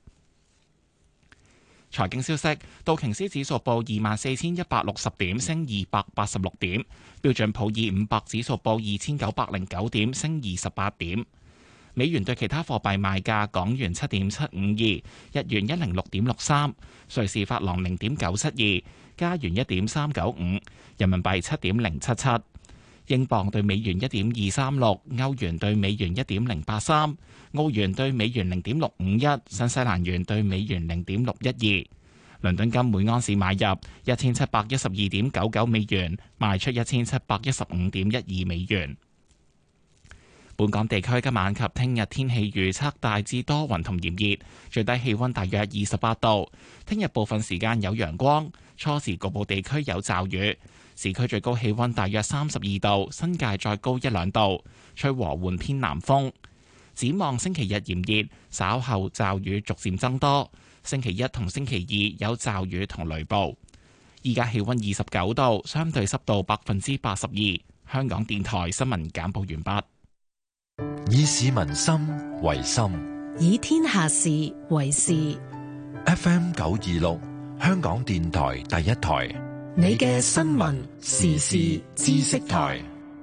財經消息，道瓊斯指數報二萬四千一百六十點，升二百八十六點；標準普爾五百指數報二千九百零九點，升二十八點。美元對其他貨幣賣價：港元七點七五二，日元一零六點六三，瑞士法郎零點九七二，加元一點三九五，人民幣七點零七七，英鎊對美元一點二三六，歐元對美元一點零八三，澳元對美元零點六五一，新西蘭元對美元零點六一二。倫敦金每安士買入一千七百一十二點九九美元，賣出一千七百一十五點一二美元。本港地區今晚及聽日天氣預測大致多雲同炎熱，最低氣溫大約二十八度。聽日部分時間有陽光，初時局部地區有驟雨。市區最高氣溫大約三十二度，新界再高一兩度，吹和緩偏南風。展望星期日炎熱，稍後驟雨逐漸增多。星期一同星期二有驟雨同雷暴。依家氣溫二十九度，相對濕度百分之八十二。香港電台新聞簡報完畢。 以市民心為心， 以天下事為事。 F M 九二六，香港電台第一台， 你嘅新聞時事知識台。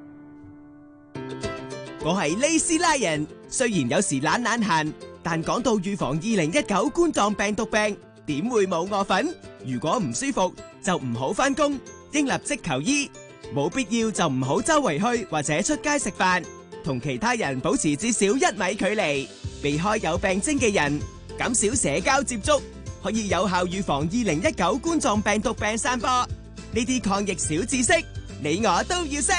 我係利斯拉人，雖然有時懶懶閒，但講到預防二零一九冠狀病毒病，點會冇我份？如果唔舒服就唔好返工，應立即求醫。冇必要就唔好周圍去或者出街食飯。同其他人保持至少一米距離，避開有病徵嘅人，減少社交接觸，可以有效預防二零一九冠狀病毒病散播。呢啲抗疫小知識，你我都要識。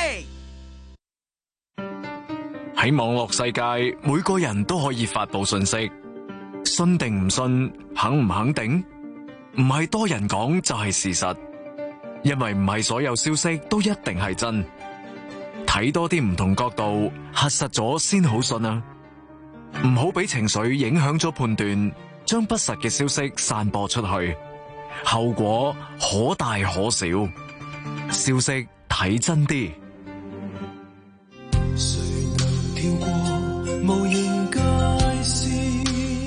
喺網絡世界，每個人都可以發佈信息，信定唔信，肯唔肯定，唔係多人講就係事實，因為唔係所有消息都一定係真。睇多啲唔同角度，核實咗先好信啊！唔好俾情緒影響咗判斷，將不實嘅消息散播出去，後果可大可小。消息睇真啲。 誰能跳過無形界線？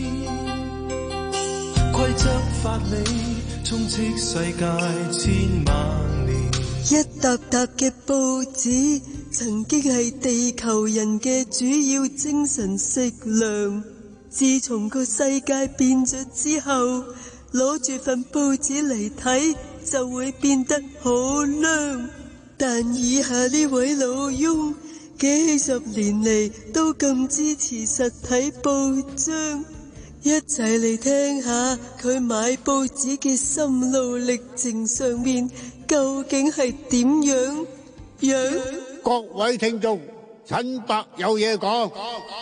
規則法理充斥世界千萬年。 一沓沓嘅報紙曾經係地球人嘅主要精神食糧，自從個世界變咗之後，攞住份報紙嚟睇就會變得好涼。但以下呢位老翁幾十年嚟都咁支持實體報章，一齊嚟聽下佢買報紙嘅心路歷程上面究竟係點樣樣？ 各位聽眾，陳伯有嘢講。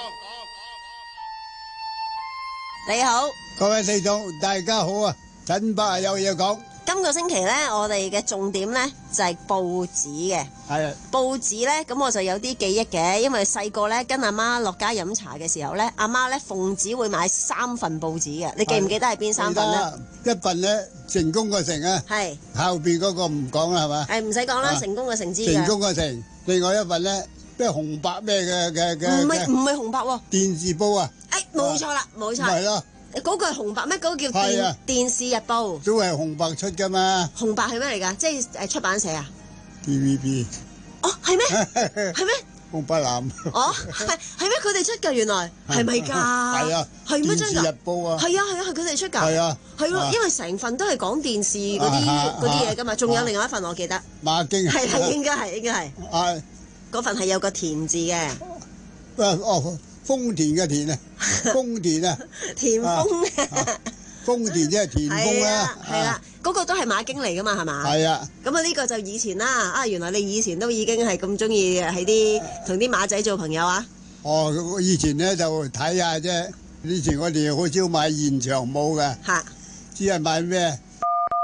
你好， 各位聽眾，大家好啊！陳伯有嘢講。 今個星期咧，我哋嘅重點咧就係報紙嘅。 係啊， 報紙咧，咁我就有啲記憶嘅，因為細個咧跟阿媽落街飲茶嘅時候咧，阿媽咧奉旨會買三份報紙嘅。你記唔記得係邊三份咧？ 一份咧成功嘅成啊， 係後邊嗰個唔講啦，係嘛？ 係唔使講啦，成功嘅成之嘅。 成功嘅成，另外一份咧咩紅白咩嘅嘅嘅。 唔係唔係紅白喎。 電視報啊。 誒，冇錯啦，冇錯。 係咯。 嗰個係紅白咩？嗰個叫電電視日報。 都係紅白出噶嘛？ 紅白係咩嚟㗎？即係誒出版社啊 ？T V B。 哦，係咩？係咩？ 紅白藍。 哦，係係咩？佢哋出㗎，原來係咪㗎？ 係啊。 係咩真㗎？ 電視日報啊。 係啊係啊係佢哋出㗎。 係啊。 係咯，因為成份都係講電視嗰啲嗰啲嘢㗎嘛，仲有另外一份我記得。 馬經。 係係應該係應該係。 係。 嗰份係有個田字嘅。 哦。豐田嘅田啊，豐田啊， 田豐啊，豐田即係田豐啦， 係啦，嗰個都係馬經嚟噶嘛，係嘛？ 係啊， 咁啊呢個就以前啦，啊原來你以前都已經係咁中意喺啲同啲馬仔做朋友啊？ 哦，以前咧就睇下啫，以前我哋好少買現場舞嘅， 嚇， 只係買咩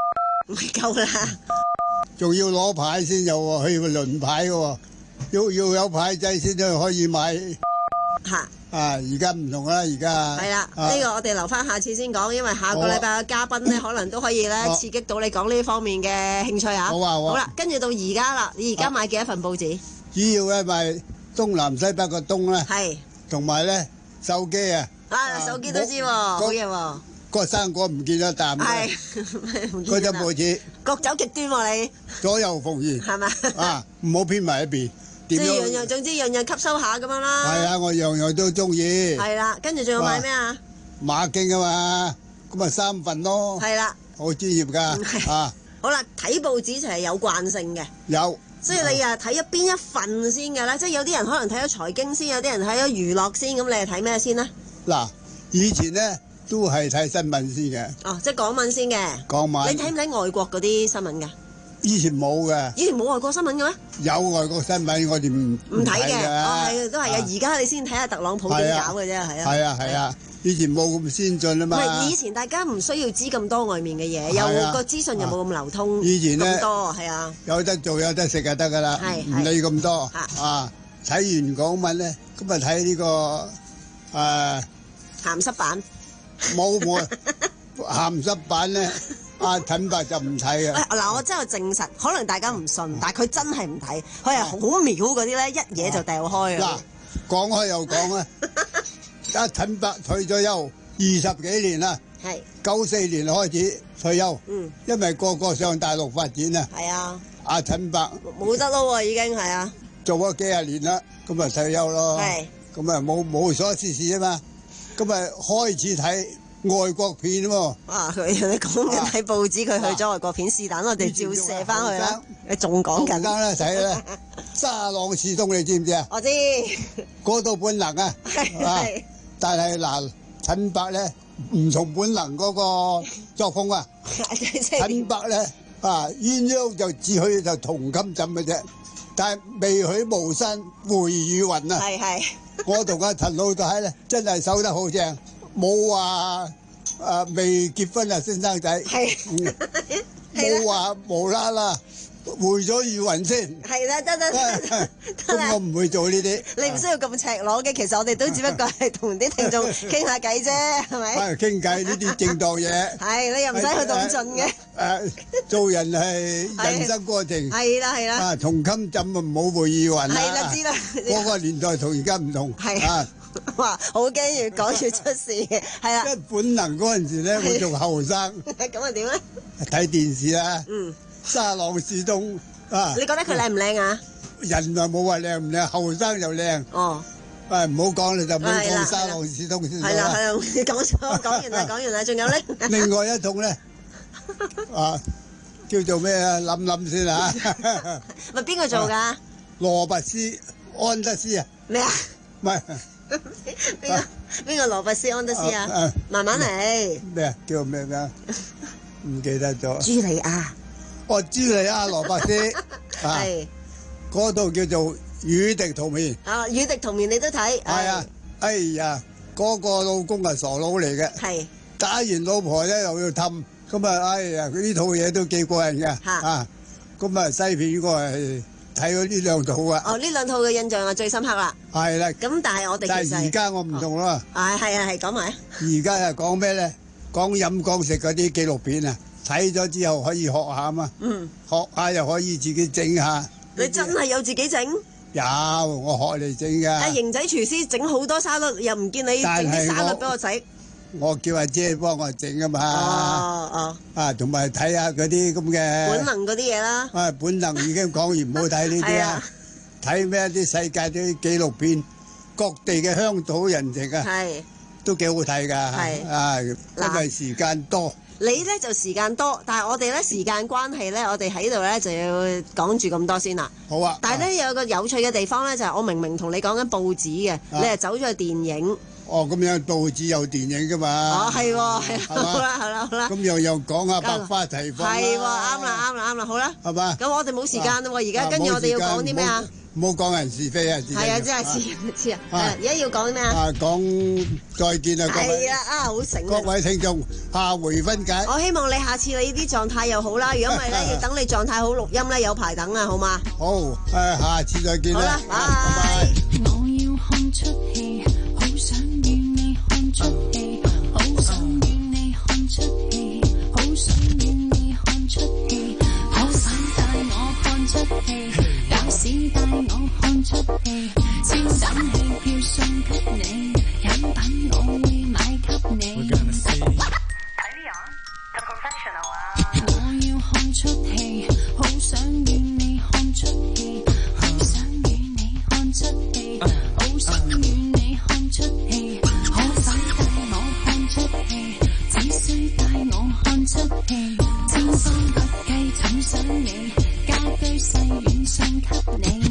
唔夠啦， 仲要攞牌先有喎，去輪牌嘅喎，要要有牌仔先至可以買。 嚇！ 啊，而家唔同啦，而家係啦， 啊呢個我哋留翻下次先講，因為下個禮拜嘅嘉賓咧，可能都可以咧好刺激到你講呢方面嘅興趣啊。 好啊好啊好啦，跟住到而家啦，你而家買幾多份報紙？ 主要咧咪東南西北個東咧， 係同埋咧手機啊， 啊，手機都知喎，好嘢喎。 個生果唔見咗一啖嘅， 係嗰隻報紙各走極端喎你， 左右逢源， 係咪？ 啊，唔好偏埋一邊。 即係點樣樣樣，總之樣樣吸收下咁樣啦。 係啊，我樣樣都中意。 係啦，跟住仲要買咩啊？ 馬經啊嘛，咁咪三份咯。 係啦， 好專業㗎啊！ 好啦，睇報紙就係有慣性嘅。 有。 所以你啊睇咗邊一份先嘅咧？即係有啲人可能睇咗財經先，有啲人睇咗娛樂先，咁你係睇咩先呢？ 嗱，以前咧都係睇新聞先嘅。 哦，即係港聞先嘅。 港聞。 你睇唔睇外國嗰啲新聞㗎？ 以前冇嘅。 以前冇外國新聞嘅咩？ 有外國新聞，我哋唔唔睇嘅。哦，係都係啊嘅。而家你先睇下特朗普點搞嘅啫，係啊。 係啊係啊，以前冇咁先進啊唔嘛。 係以前大家唔需要知咁多外面嘅嘢， 係啊又個資訊又冇咁流通。 以前咧咁多係啊。 有得做有得食就得㗎啦， 係唔理咁多啊。睇完港聞咧，咁啊睇呢個誒鹹濕版。 冇冇鹹濕版咧，阿陳伯就唔睇嘅。 嗱，我真係證實，可能大家唔信，但係佢真係唔睇，佢係好秒嗰啲咧，一嘢就掉開嗱啊！， 講開又講啊，阿陳伯退咗休二十幾年啦， 係九四年開始退休， 嗯， 因為個個上大陸發展啊。 係啊， 阿陳伯冇得咯喎，已經係啊， 做咗幾廿年啦，咁咪退休咯。 係， 咁啊冇無所事事啊嘛，咁啊開始睇外國片喎。 啊，佢你講緊睇報紙，佢去咗外國片是但，我哋照射翻去啦。你仲講緊？ 啱啦，睇啦，沙朗士東你知唔知啊？ 我知。 嗰度本能啊，啊！但係嗱，陳伯咧唔從本能嗰個作風啊。陳伯咧啊，鴛鴦就只許就銅金枕嘅啫，但係未許巫山會雨雲啊。 係係。 我同阿陳老大咧真係守得好正，冇話誒未結婚啊先生仔，冇話無啦啦回咗雨雲先。 係啦，得得得， 咁我唔會做呢啲。 你唔需要咁赤裸嘅，其實我哋都只不過係同啲聽眾傾下偈啫，係咪？ 係傾偈呢啲正當嘢。 係，你又唔使去到咁盡嘅。 誒，做人係人生過程。 係啦係啦。 啊，銅金枕啊，唔好會雨雲啦。 係啦，知啦。 嗰個年代同而家唔同。 係啊。 哇！好驚越講越出事嘅，係啦。 因為本能嗰陣時咧，我仲後生。 咁啊點咧？ 睇電視啊。 嗯。 沙朗士東啊。 你覺得佢靚唔靚啊？ 人啊冇話靚唔靚，後生就靚。 哦。 誒唔好講你就唔好講沙朗士東先。 係啦係啦，你講咗講完啦講完啦，仲有咧？ 另外一種咧，啊叫做咩啊？諗諗先啊。 咪邊個做㗎？ 羅拔斯安德斯啊。 咩啊？ 唔係。 邊個邊個羅拔斯安德斯啊？慢慢嚟。 咩啊？叫咩名？唔記得咗。 茱莉亞。 哦，茱莉亞羅拔斯。 係。 嗰度叫做與敵同眠。 啊，與敵同眠你都睇。 係啊。哎呀，嗰個老公係傻佬嚟嘅。 係。 打完老婆咧又要氹，咁啊哎呀，佢呢套嘢都幾過癮嘅。啊。咁啊西片我係。睇咗呢兩套啊！ 哦，呢兩套嘅印象係最深刻啦。 係啦。 咁但係我哋其實但係而家我唔同咯。 啊，係啊，係講埋。 而家係講咩咧？講飲講食嗰啲紀錄片啊，睇咗之後可以學下啊嘛。 嗯。 學下又可以自己整下。 你真係有自己整？ 有，我學嚟整㗎。 阿型仔廚師整好多沙律，又唔見你整啲沙律俾我仔。 我叫阿姐幫我整啊嘛。 哦哦。 啊，同埋睇下嗰啲咁嘅本能嗰啲嘢啦。 啊，本能已經講完，唔好睇呢啲啊。睇咩啲世界啲紀錄片，各地嘅鄉土人情啊， 係都幾好睇㗎。係啊，因為時間多。 你咧就時間多，但係我哋咧時間關係咧，我哋喺度咧就要講住咁多先啦。 好啊。 但係咧有個有趣嘅地方咧，就係我明明同你講緊報紙嘅，你係走咗去電影。 哦，咁樣報紙有電影噶嘛？ 哦，係喎，係好啦，好啦，好啦。 咁又又講下百花齊放啦。 係喎，啱啦，啱啦，啱啦，好啦。 係嘛？ 咁我哋冇時間啦喎，而家跟住我哋要講啲咩啊？ 唔好講人是非啊！ 係啊，真係似似啊！而家要講咩啊？ 啊，講再見啊！各位係啊，啊好醒各位聽眾，下回分解。 我希望你下次你啲狀態又好啦，如果唔係咧，要等你狀態好錄音咧，有排等啊，好嘛？ 好，誒，下次再見啦。 好啦，拜拜。 我要看出戲，好想與你看出戲，好想與你看出戲，好想與你看出戲，可否帶我看出戲？搞屎帶我看出戲，超等戲票送給你，飲品我會買給你。我要看出戲，好想與你看出戲，好想與你看出戲，好想與你看出戲，可否帶我看出戲？只需帶我看出戲，千方百計尋上你，家居細軟送給你。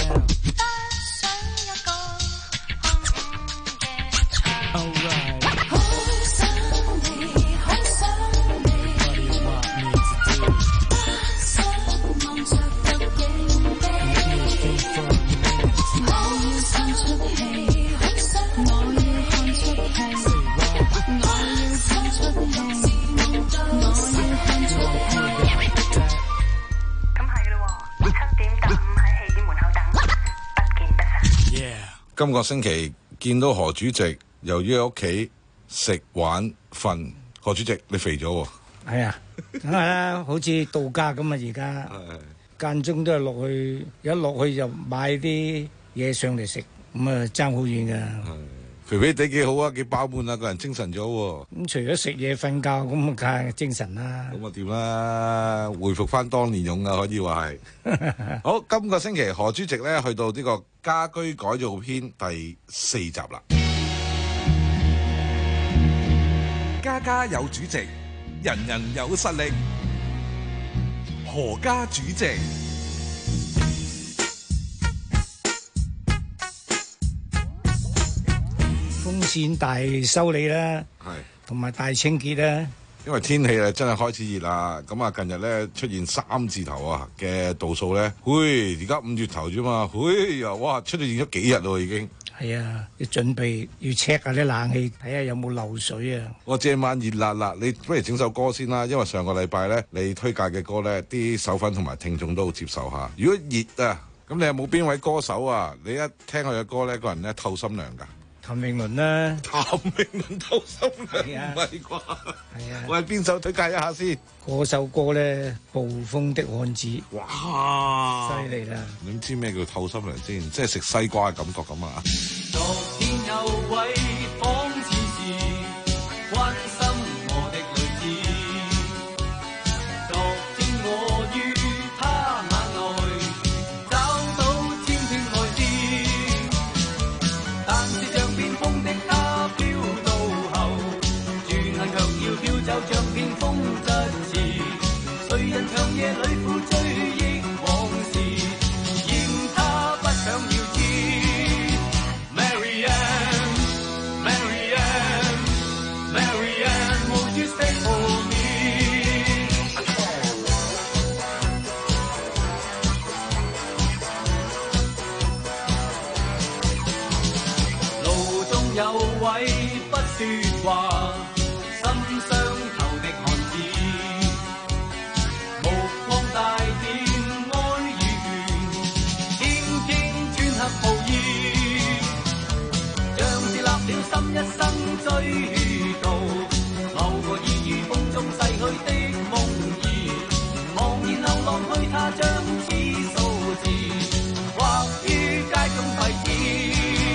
今個星期見到何主席又約屋企食玩瞓，何主席你肥咗喎？ 係啊，梗係啦，好似度假咁啊！而家間中都係落去，一落去就買啲嘢上嚟食，咁啊爭好遠㗎。 肥肥地幾好啊，幾飽滿啊，個人精神咗喎。 咁除咗食嘢瞓覺，咁梗係精神啦。 咁啊掂啦，回復翻當年勇啊，可以話係。好，今個星期何主席咧去到呢個家居改造篇第四集啦。 家家有主席，人人有實力。何家主席。 風扇大修理啦， 係同埋大清潔啦。 因為天氣啊真係開始熱啦，咁啊近日咧出現三字頭啊嘅度數咧，喂而家五月頭啫嘛，喂又哇出現咗幾日咯已經。 係啊，要準備要 check 下啲冷氣，睇下有冇漏水啊。 我這晚熱辣辣，你不如整首歌先啦，因為上個禮拜咧你推介嘅歌咧，啲手粉同埋聽眾都好接受下。如果熱啊，咁你有冇邊位歌手啊？你一聽佢嘅歌咧，個人咧透心涼㗎。 譚詠麟啦， 譚詠麟透心涼唔係啩？係啊，喂，邊首推介一下先？ 嗰首歌咧，暴風的漢子， 哇， 犀利啦！ 你唔知咩叫透心涼先？即係食西瓜嘅感覺咁啊！ 昨天有位仿似是關心我的女子，昨天我於他眼內找到千片愛滋，但是像變風的他飄到後，轉眼卻要飄走像片風疾馳，誰人長夜裏苦追憶往事，嫌他不想要知。有位不說話，心傷透的漢子，目光帶點愛與倦，天天穿黑布衣，像是立了心一生追悼，某個已於風中逝去的夢兒，茫然流浪去他將此數字，畫於街中廢紙。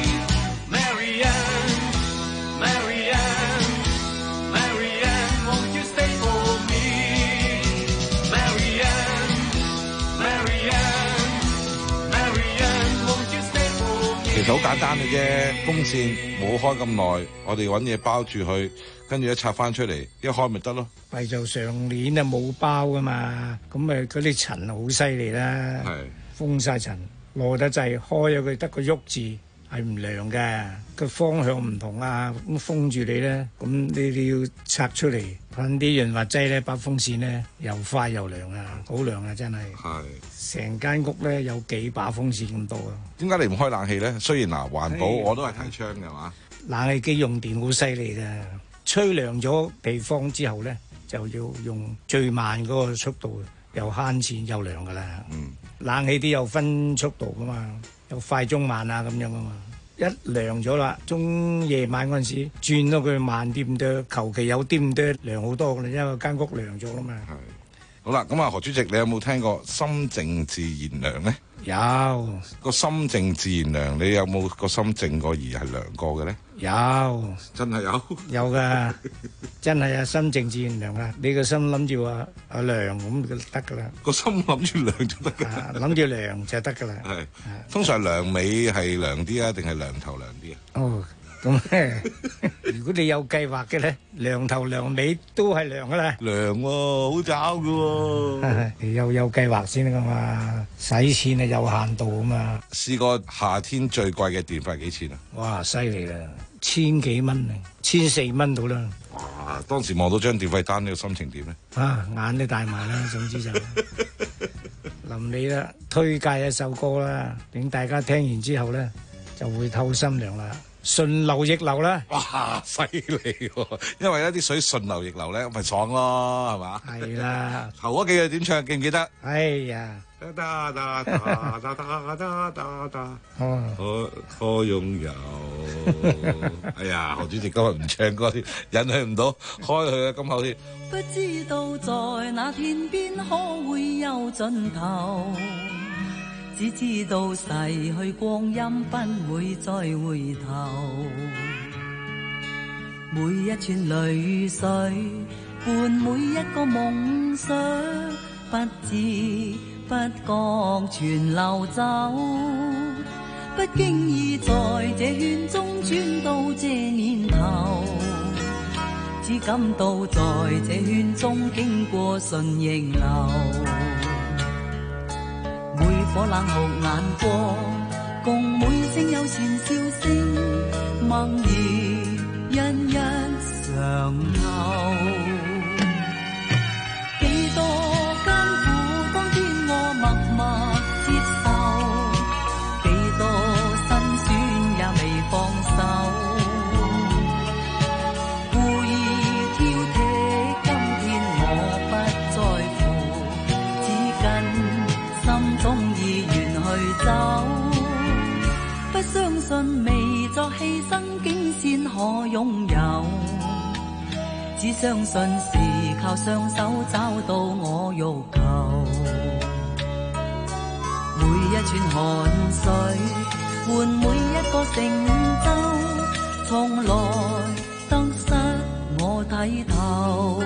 其實好簡單嘅啫，風扇冇開咁耐，我哋揾嘢包住佢，跟住一拆翻出嚟，一開咪得咯。 咪就上年啊冇包噶嘛，咁咪嗰啲塵好犀利啦，封晒塵，耐得滯，開咗佢得個喐字， 係唔涼嘅，個方向唔同啊，咁封住你咧，咁你哋要拆出嚟噴啲潤滑劑咧，把風扇咧又快又涼啊，好涼啊真係。 係成間屋咧有幾把風扇咁多啊？ 點解你唔開冷氣咧？雖然嗱環保係我都係提倡嘅嘛。 冷氣機用電好犀利嘅，吹涼咗地方之後咧，就要用最慢嗰個速度，又慳錢又涼噶啦。 嗯， 冷氣啲有分速度噶嘛，有快中慢啊咁樣噶嘛。一涼咗啦，中夜晚嗰陣時轉到佢慢啲咁多，求其有啲咁多涼好多噶啦，因為間屋涼咗啦嘛。 好啦，咁啊何主席，你有冇聽過心靜自然涼咧？ 有個心靜自然涼，你有冇個心靜過而係涼過嘅咧？ 有， 真係有， 有噶，真係啊，心靜自然涼啊！你個心諗住話啊涼咁就得噶啦， 個心諗住涼就得噶， 諗住涼就得噶啦。 係，通常涼尾係涼啲啊，定係涼頭涼啲啊？ 哦，咁咧，如果你有計劃嘅咧，涼頭涼尾都係涼噶啦。 涼喎，好找噶喎。 你有有計劃先噶嘛，使錢係有限度啊嘛。 試過夏天最貴嘅電費幾錢啊？ 哇，犀利啦，千幾蚊啊，千四蚊到啦。 哇！當時望到張電費單，呢個心情點咧？ 啊，眼都大埋啦，總之就臨你啦，推介一首歌啦，令大家聽完之後咧就會透心涼啦。順流逆流啦！ 哇，犀利喎！因為一啲水順流逆流咧，咪爽咯，係嘛？ 係啦， 頭嗰幾句點唱記唔記得？ 哎呀！ 噠噠噠噠噠噠噠噠噠， 哦， 可可擁有。哎呀，何主席今日唔唱歌添，引佢唔到，開佢嘅金口添。 不知道在那天邊可會有盡頭，只知道逝去光陰不會再回頭。每一串淚水伴每一個夢想，不知不覺全流走，不經意在這圈中轉到這年頭，只感到在這圈中經過順逆流。每顆冷酷眼光，共每聲友善笑聲，默然一一嘗透。幾多艱苦，當天我默默接受，幾多辛酸也未放手，故意挑剔，今天我不在乎，只跟心中意願去走，不相信未作犧牲竟先可擁有，只相信是靠雙手找到我欲求。每一串汗水換每一個成就，從來得失我睇透。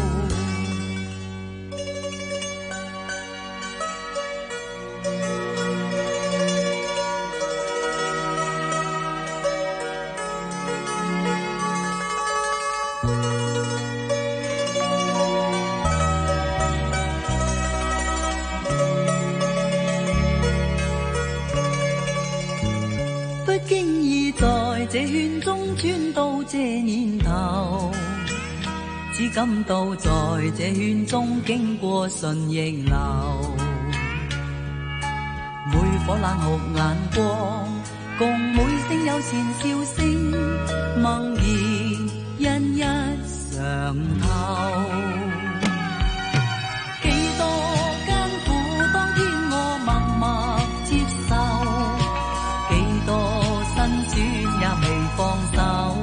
不經意在這圈中轉到這年頭，只感到在這圈中經過順逆流。每顆冷酷眼光，共每聲友善笑聲，默然一一嘗透。幾多艱苦，當天我默默接受，幾多辛酸也未放手，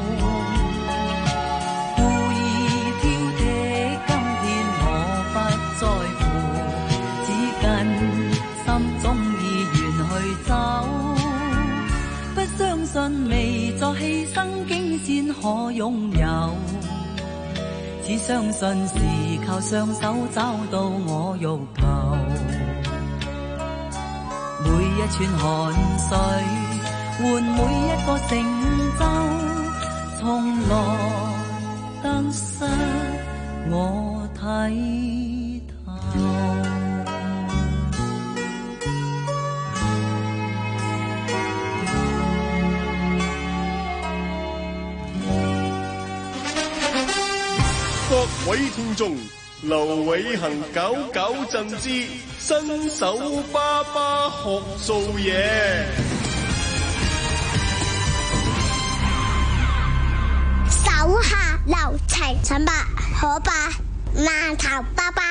故意挑剔，今天我不在乎，只跟心中意願去走，不相信未作犧牲竟先可擁有，只相信是靠雙手找到我欲求。每一串汗水換每一個成就，從來得失我睇透。 位聽眾，劉偉恒搞搞震之新手爸爸學做嘢。 手下留情，陳伯可伯饅頭包包。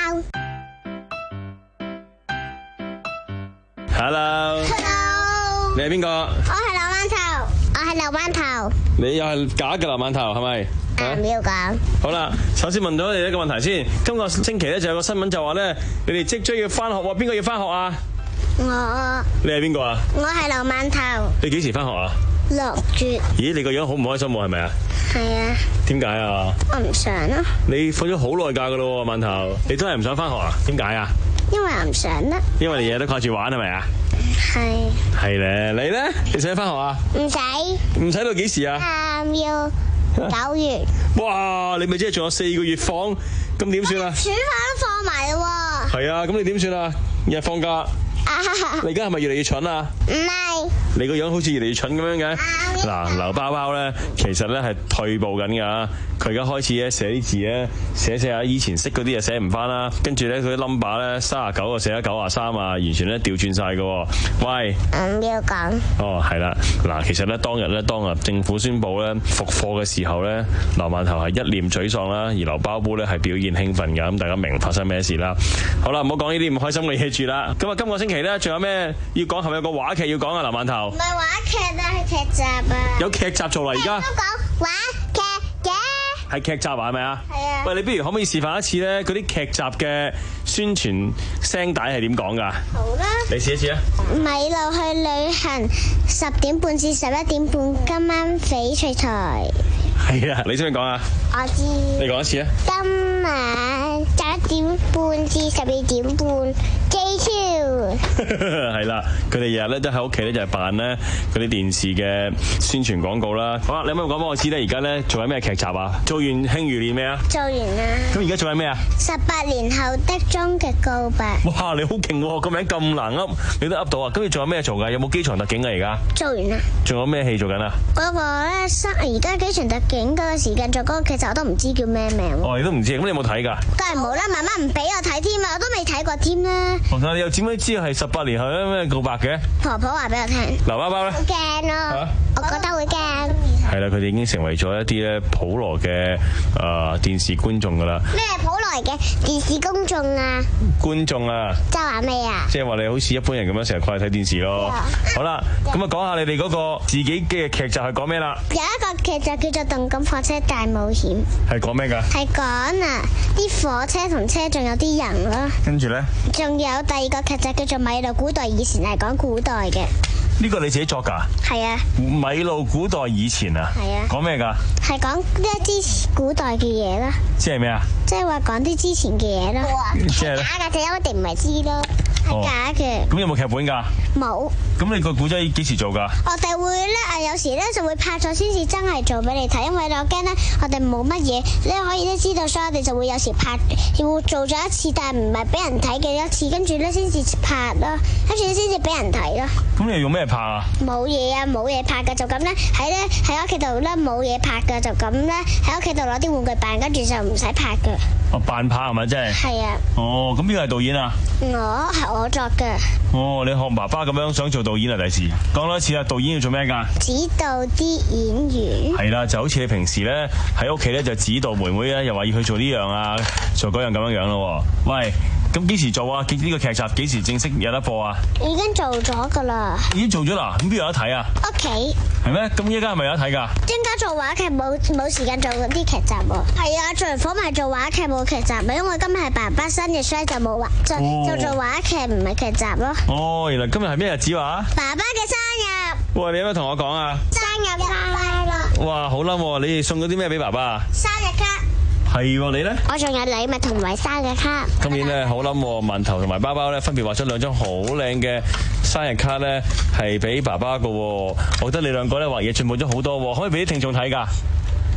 Hello， Hello， 你係邊個？ 我係劉饅頭，我係劉饅頭。 你又係假嘅劉饅頭係咪？ 唔要講。 好啦，首先問到你一個問題先。今個星期咧就有個新聞就話咧，你哋即將要翻學喎，邊個要翻學啊？ 我。 你係邊個啊？ 我係劉饅頭。 你幾時翻學啊？ 六月。 咦，你個樣好唔開心喎，係咪啊？ 係啊。 點解啊？ 我唔想啊。 你放咗好耐假噶咯，饅頭，你都係唔想翻學啊？點解啊？ 因為我唔想啦。 因為你日日都掛住玩係咪啊？ 係。 係咧，你咧？你想翻學啊？ 唔使。 唔使到幾時啊？ 啊，要九月。 哇！你咪即係仲有四個月放，咁點算啊？ 暑假都放埋咯喎。 係啊，咁你點算啊？日日放假。你而家係咪越嚟越蠢啊？ 唔係。 你個樣好似越嚟越蠢咁樣嘅。嗱，劉包包咧，其實咧係退步緊㗎。佢而家開始咧寫啲字咧，寫寫下以前識嗰啲就寫唔翻啦。跟住咧佢啲 number 咧，三十九啊寫咗九啊三啊，完全咧調轉晒㗎。喂， 唔要講。 哦，係啦。嗱，其實咧當日咧當日政府宣布咧復課嘅時候咧，劉饅頭係一臉沮喪啦，而劉包包咧係表現興奮㗎。咁大家明發生咩事啦？好啦，唔好講呢啲唔開心嘅嘢住啦。咁啊，今個星期咧仲有咩要講？係咪有個話劇要講啊？劉饅頭。 唔係話劇啊，係劇集啊。 有劇集做啦，而家。 都講話劇嘅。 係劇集啊，係咪啊？ 係啊。 喂，你不如可唔可以示範一次咧？嗰啲劇集嘅宣傳聲帶係點講㗎？ 好啦。 你試一試啊！ 米路去旅行，十點半至十一點半，今晚翡翠台。 係啊，你識唔識講啊？ 我知。 你講一次啊！ 今晚十一點半至十二點半 ，J 超。 係啦，佢哋日日咧都喺屋企咧就係扮咧嗰啲電視嘅宣傳廣告啦。好啦，你可唔可以講俾我知咧？而家咧做緊咩劇集啊？做完《慶餘年》未啊？ 做完啦。 咁而家做緊咩啊？ 十八年後的終極告白。 哇！你好勁喎，個名咁難噏，你都噏到啊！咁你仲有咩做㗎？有冇機場特警啊？而家做完啦。 仲有咩戲做緊啊？ 嗰個咧，而家機場特警嗰個時間做嗰個劇集，我都唔知叫咩名。 哦，你都唔知，咁你有冇睇㗎？ 梗係冇啦，媽媽唔俾我睇添啊，我都未睇過添啦。 黃生，你又點樣知係十八年後有咩告白嘅？ 婆婆話俾我聽。 劉包包咧？ 好驚咯，啊、我覺得會驚。 係啦，佢哋已經成為咗一啲咧普羅嘅誒電視觀眾㗎啦。 咩係普羅嘅電視公眾啊？ 觀眾啊！ 即係話咩啊？ 即係話你好似一般人咁樣成日掛住睇電視咯。好啦，咁啊講下你哋嗰個自己嘅劇集係講咩啦？ 有一個劇集叫做《動感火車大冒險》。 係講咩㗎？ 係講啊啲火車同車仲有啲人咯。 跟住咧？仲有第二個劇集叫做《米路古代以前》，係講古代嘅。 呢個你自己作㗎？係啊。米路古代以前啊？係啊。講咩㗎？係講一啲古代嘅嘢啦。即係咩啊？即係話講啲之前嘅嘢咯。即係假㗎，就一定唔係知咯。係假嘅。咁有冇劇本㗎？冇。咁你個古仔幾時做㗎？我哋會咧誒，有時咧就會拍咗先至真係做俾你睇，因為我驚咧我哋冇乜嘢咧可以咧知道，所以我哋就會有時拍會做咗一次，但係唔係俾人睇嘅一次，跟住咧先至拍咯，跟住先至俾人睇咯。咁你用咩拍啊？冇嘢啊，冇嘢拍㗎，就咁咧喺咧喺屋企度咧冇嘢拍㗎，就咁咧喺屋企度攞啲玩具扮，跟住就唔使拍㗎。哦，扮拍係咪真係？係啊。哦，咁邊個係導演啊？我係我作嘅。哦，你學爸爸咁樣想做導演啊？第時講多一次啊，導演要做咩㗎？指導啲演員。係啦，就好似你平時咧喺屋企咧就指導妹妹咧，又話要去做呢樣啊，做嗰樣咁樣樣咯。喂，咁幾時做啊？呢個劇集幾時正式有得播啊？已經做咗㗎啦。已經做咗啦？咁邊有得睇啊？屋企。係咩？咁依家係咪有得睇㗎？應該做話劇冇冇時間做嗰啲劇集喎。係啊，做完火咪做話劇冇劇集，因為今日係爸爸生日，所以就冇話就就做話劇唔係劇集咯。哦，原來今日係咩日子話？爸爸嘅生日。哇！你有咩同我講啊？生日快樂！哇，好啦，你哋送咗啲咩俾爸爸啊？生日卡。係喎，你咧？我仲有禮物同埋生日卡。今年咧好冧，饅頭同埋包包咧分別畫咗兩張好靚嘅生日卡咧，係俾爸爸噶。我覺得你兩個咧畫嘢進步咗好多，可唔可以俾啲聽眾睇噶？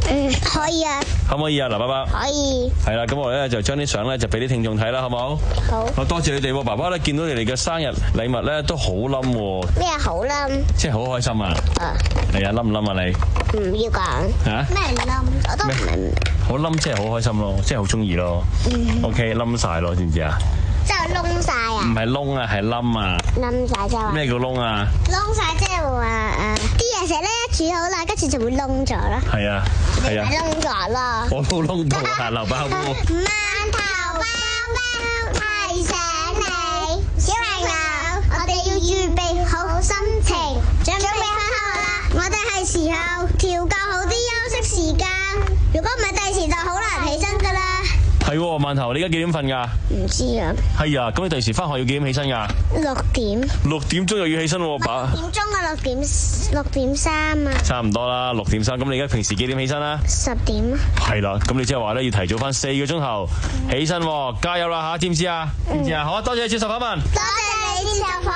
嗯，可以啊。 可唔可以啊？嗱，爸爸。 可以。 係啦，咁我哋咧就將啲相咧就俾啲聽眾睇啦，好唔好？ 好。 好多謝你哋喎，爸爸咧見到你哋嘅生日禮物咧都好冧喎。 咩好冧？ 即係好開心啊！ 啊。 係啊，冧唔冧啊你？ 唔要講。 嚇？ 咩冧？我都唔明。 好冧即係好開心咯，即係好中意咯。 嗯。 OK，冧晒咯，知唔知啊？ 即係窿晒啊！ 唔係窿啊，係冧啊！ 冧晒即係話咩叫窿啊？ 窿晒即係話誒，啲嘢食咧煮好啦，跟住就會窿咗啦。 係啊，係啊。 你咪窿咗咯。 我都窿到啊，流包菇。 饅頭包包提醒你，小朋友，我哋要預備好心情，準備翻學啦。我哋係時候調校好啲休息時間，如果唔係第時就好難起身噶啦。 係喎，饅頭，你而家幾點瞓㗎？ 唔知啊。 係啊，咁你第時翻學要幾點起身㗎？ 六點。 六點鐘又要起身喎，爸。 六點鐘啊，六點六點三啊。 差唔多啦，六點三。咁你而家平時幾點起身啊？ 十點。 係啦，咁你即係話咧要提早翻四個鐘頭起身喎，加油啦嚇，知唔知啊？知唔知啊？好啊，多謝你接受訪問。 多謝你接受訪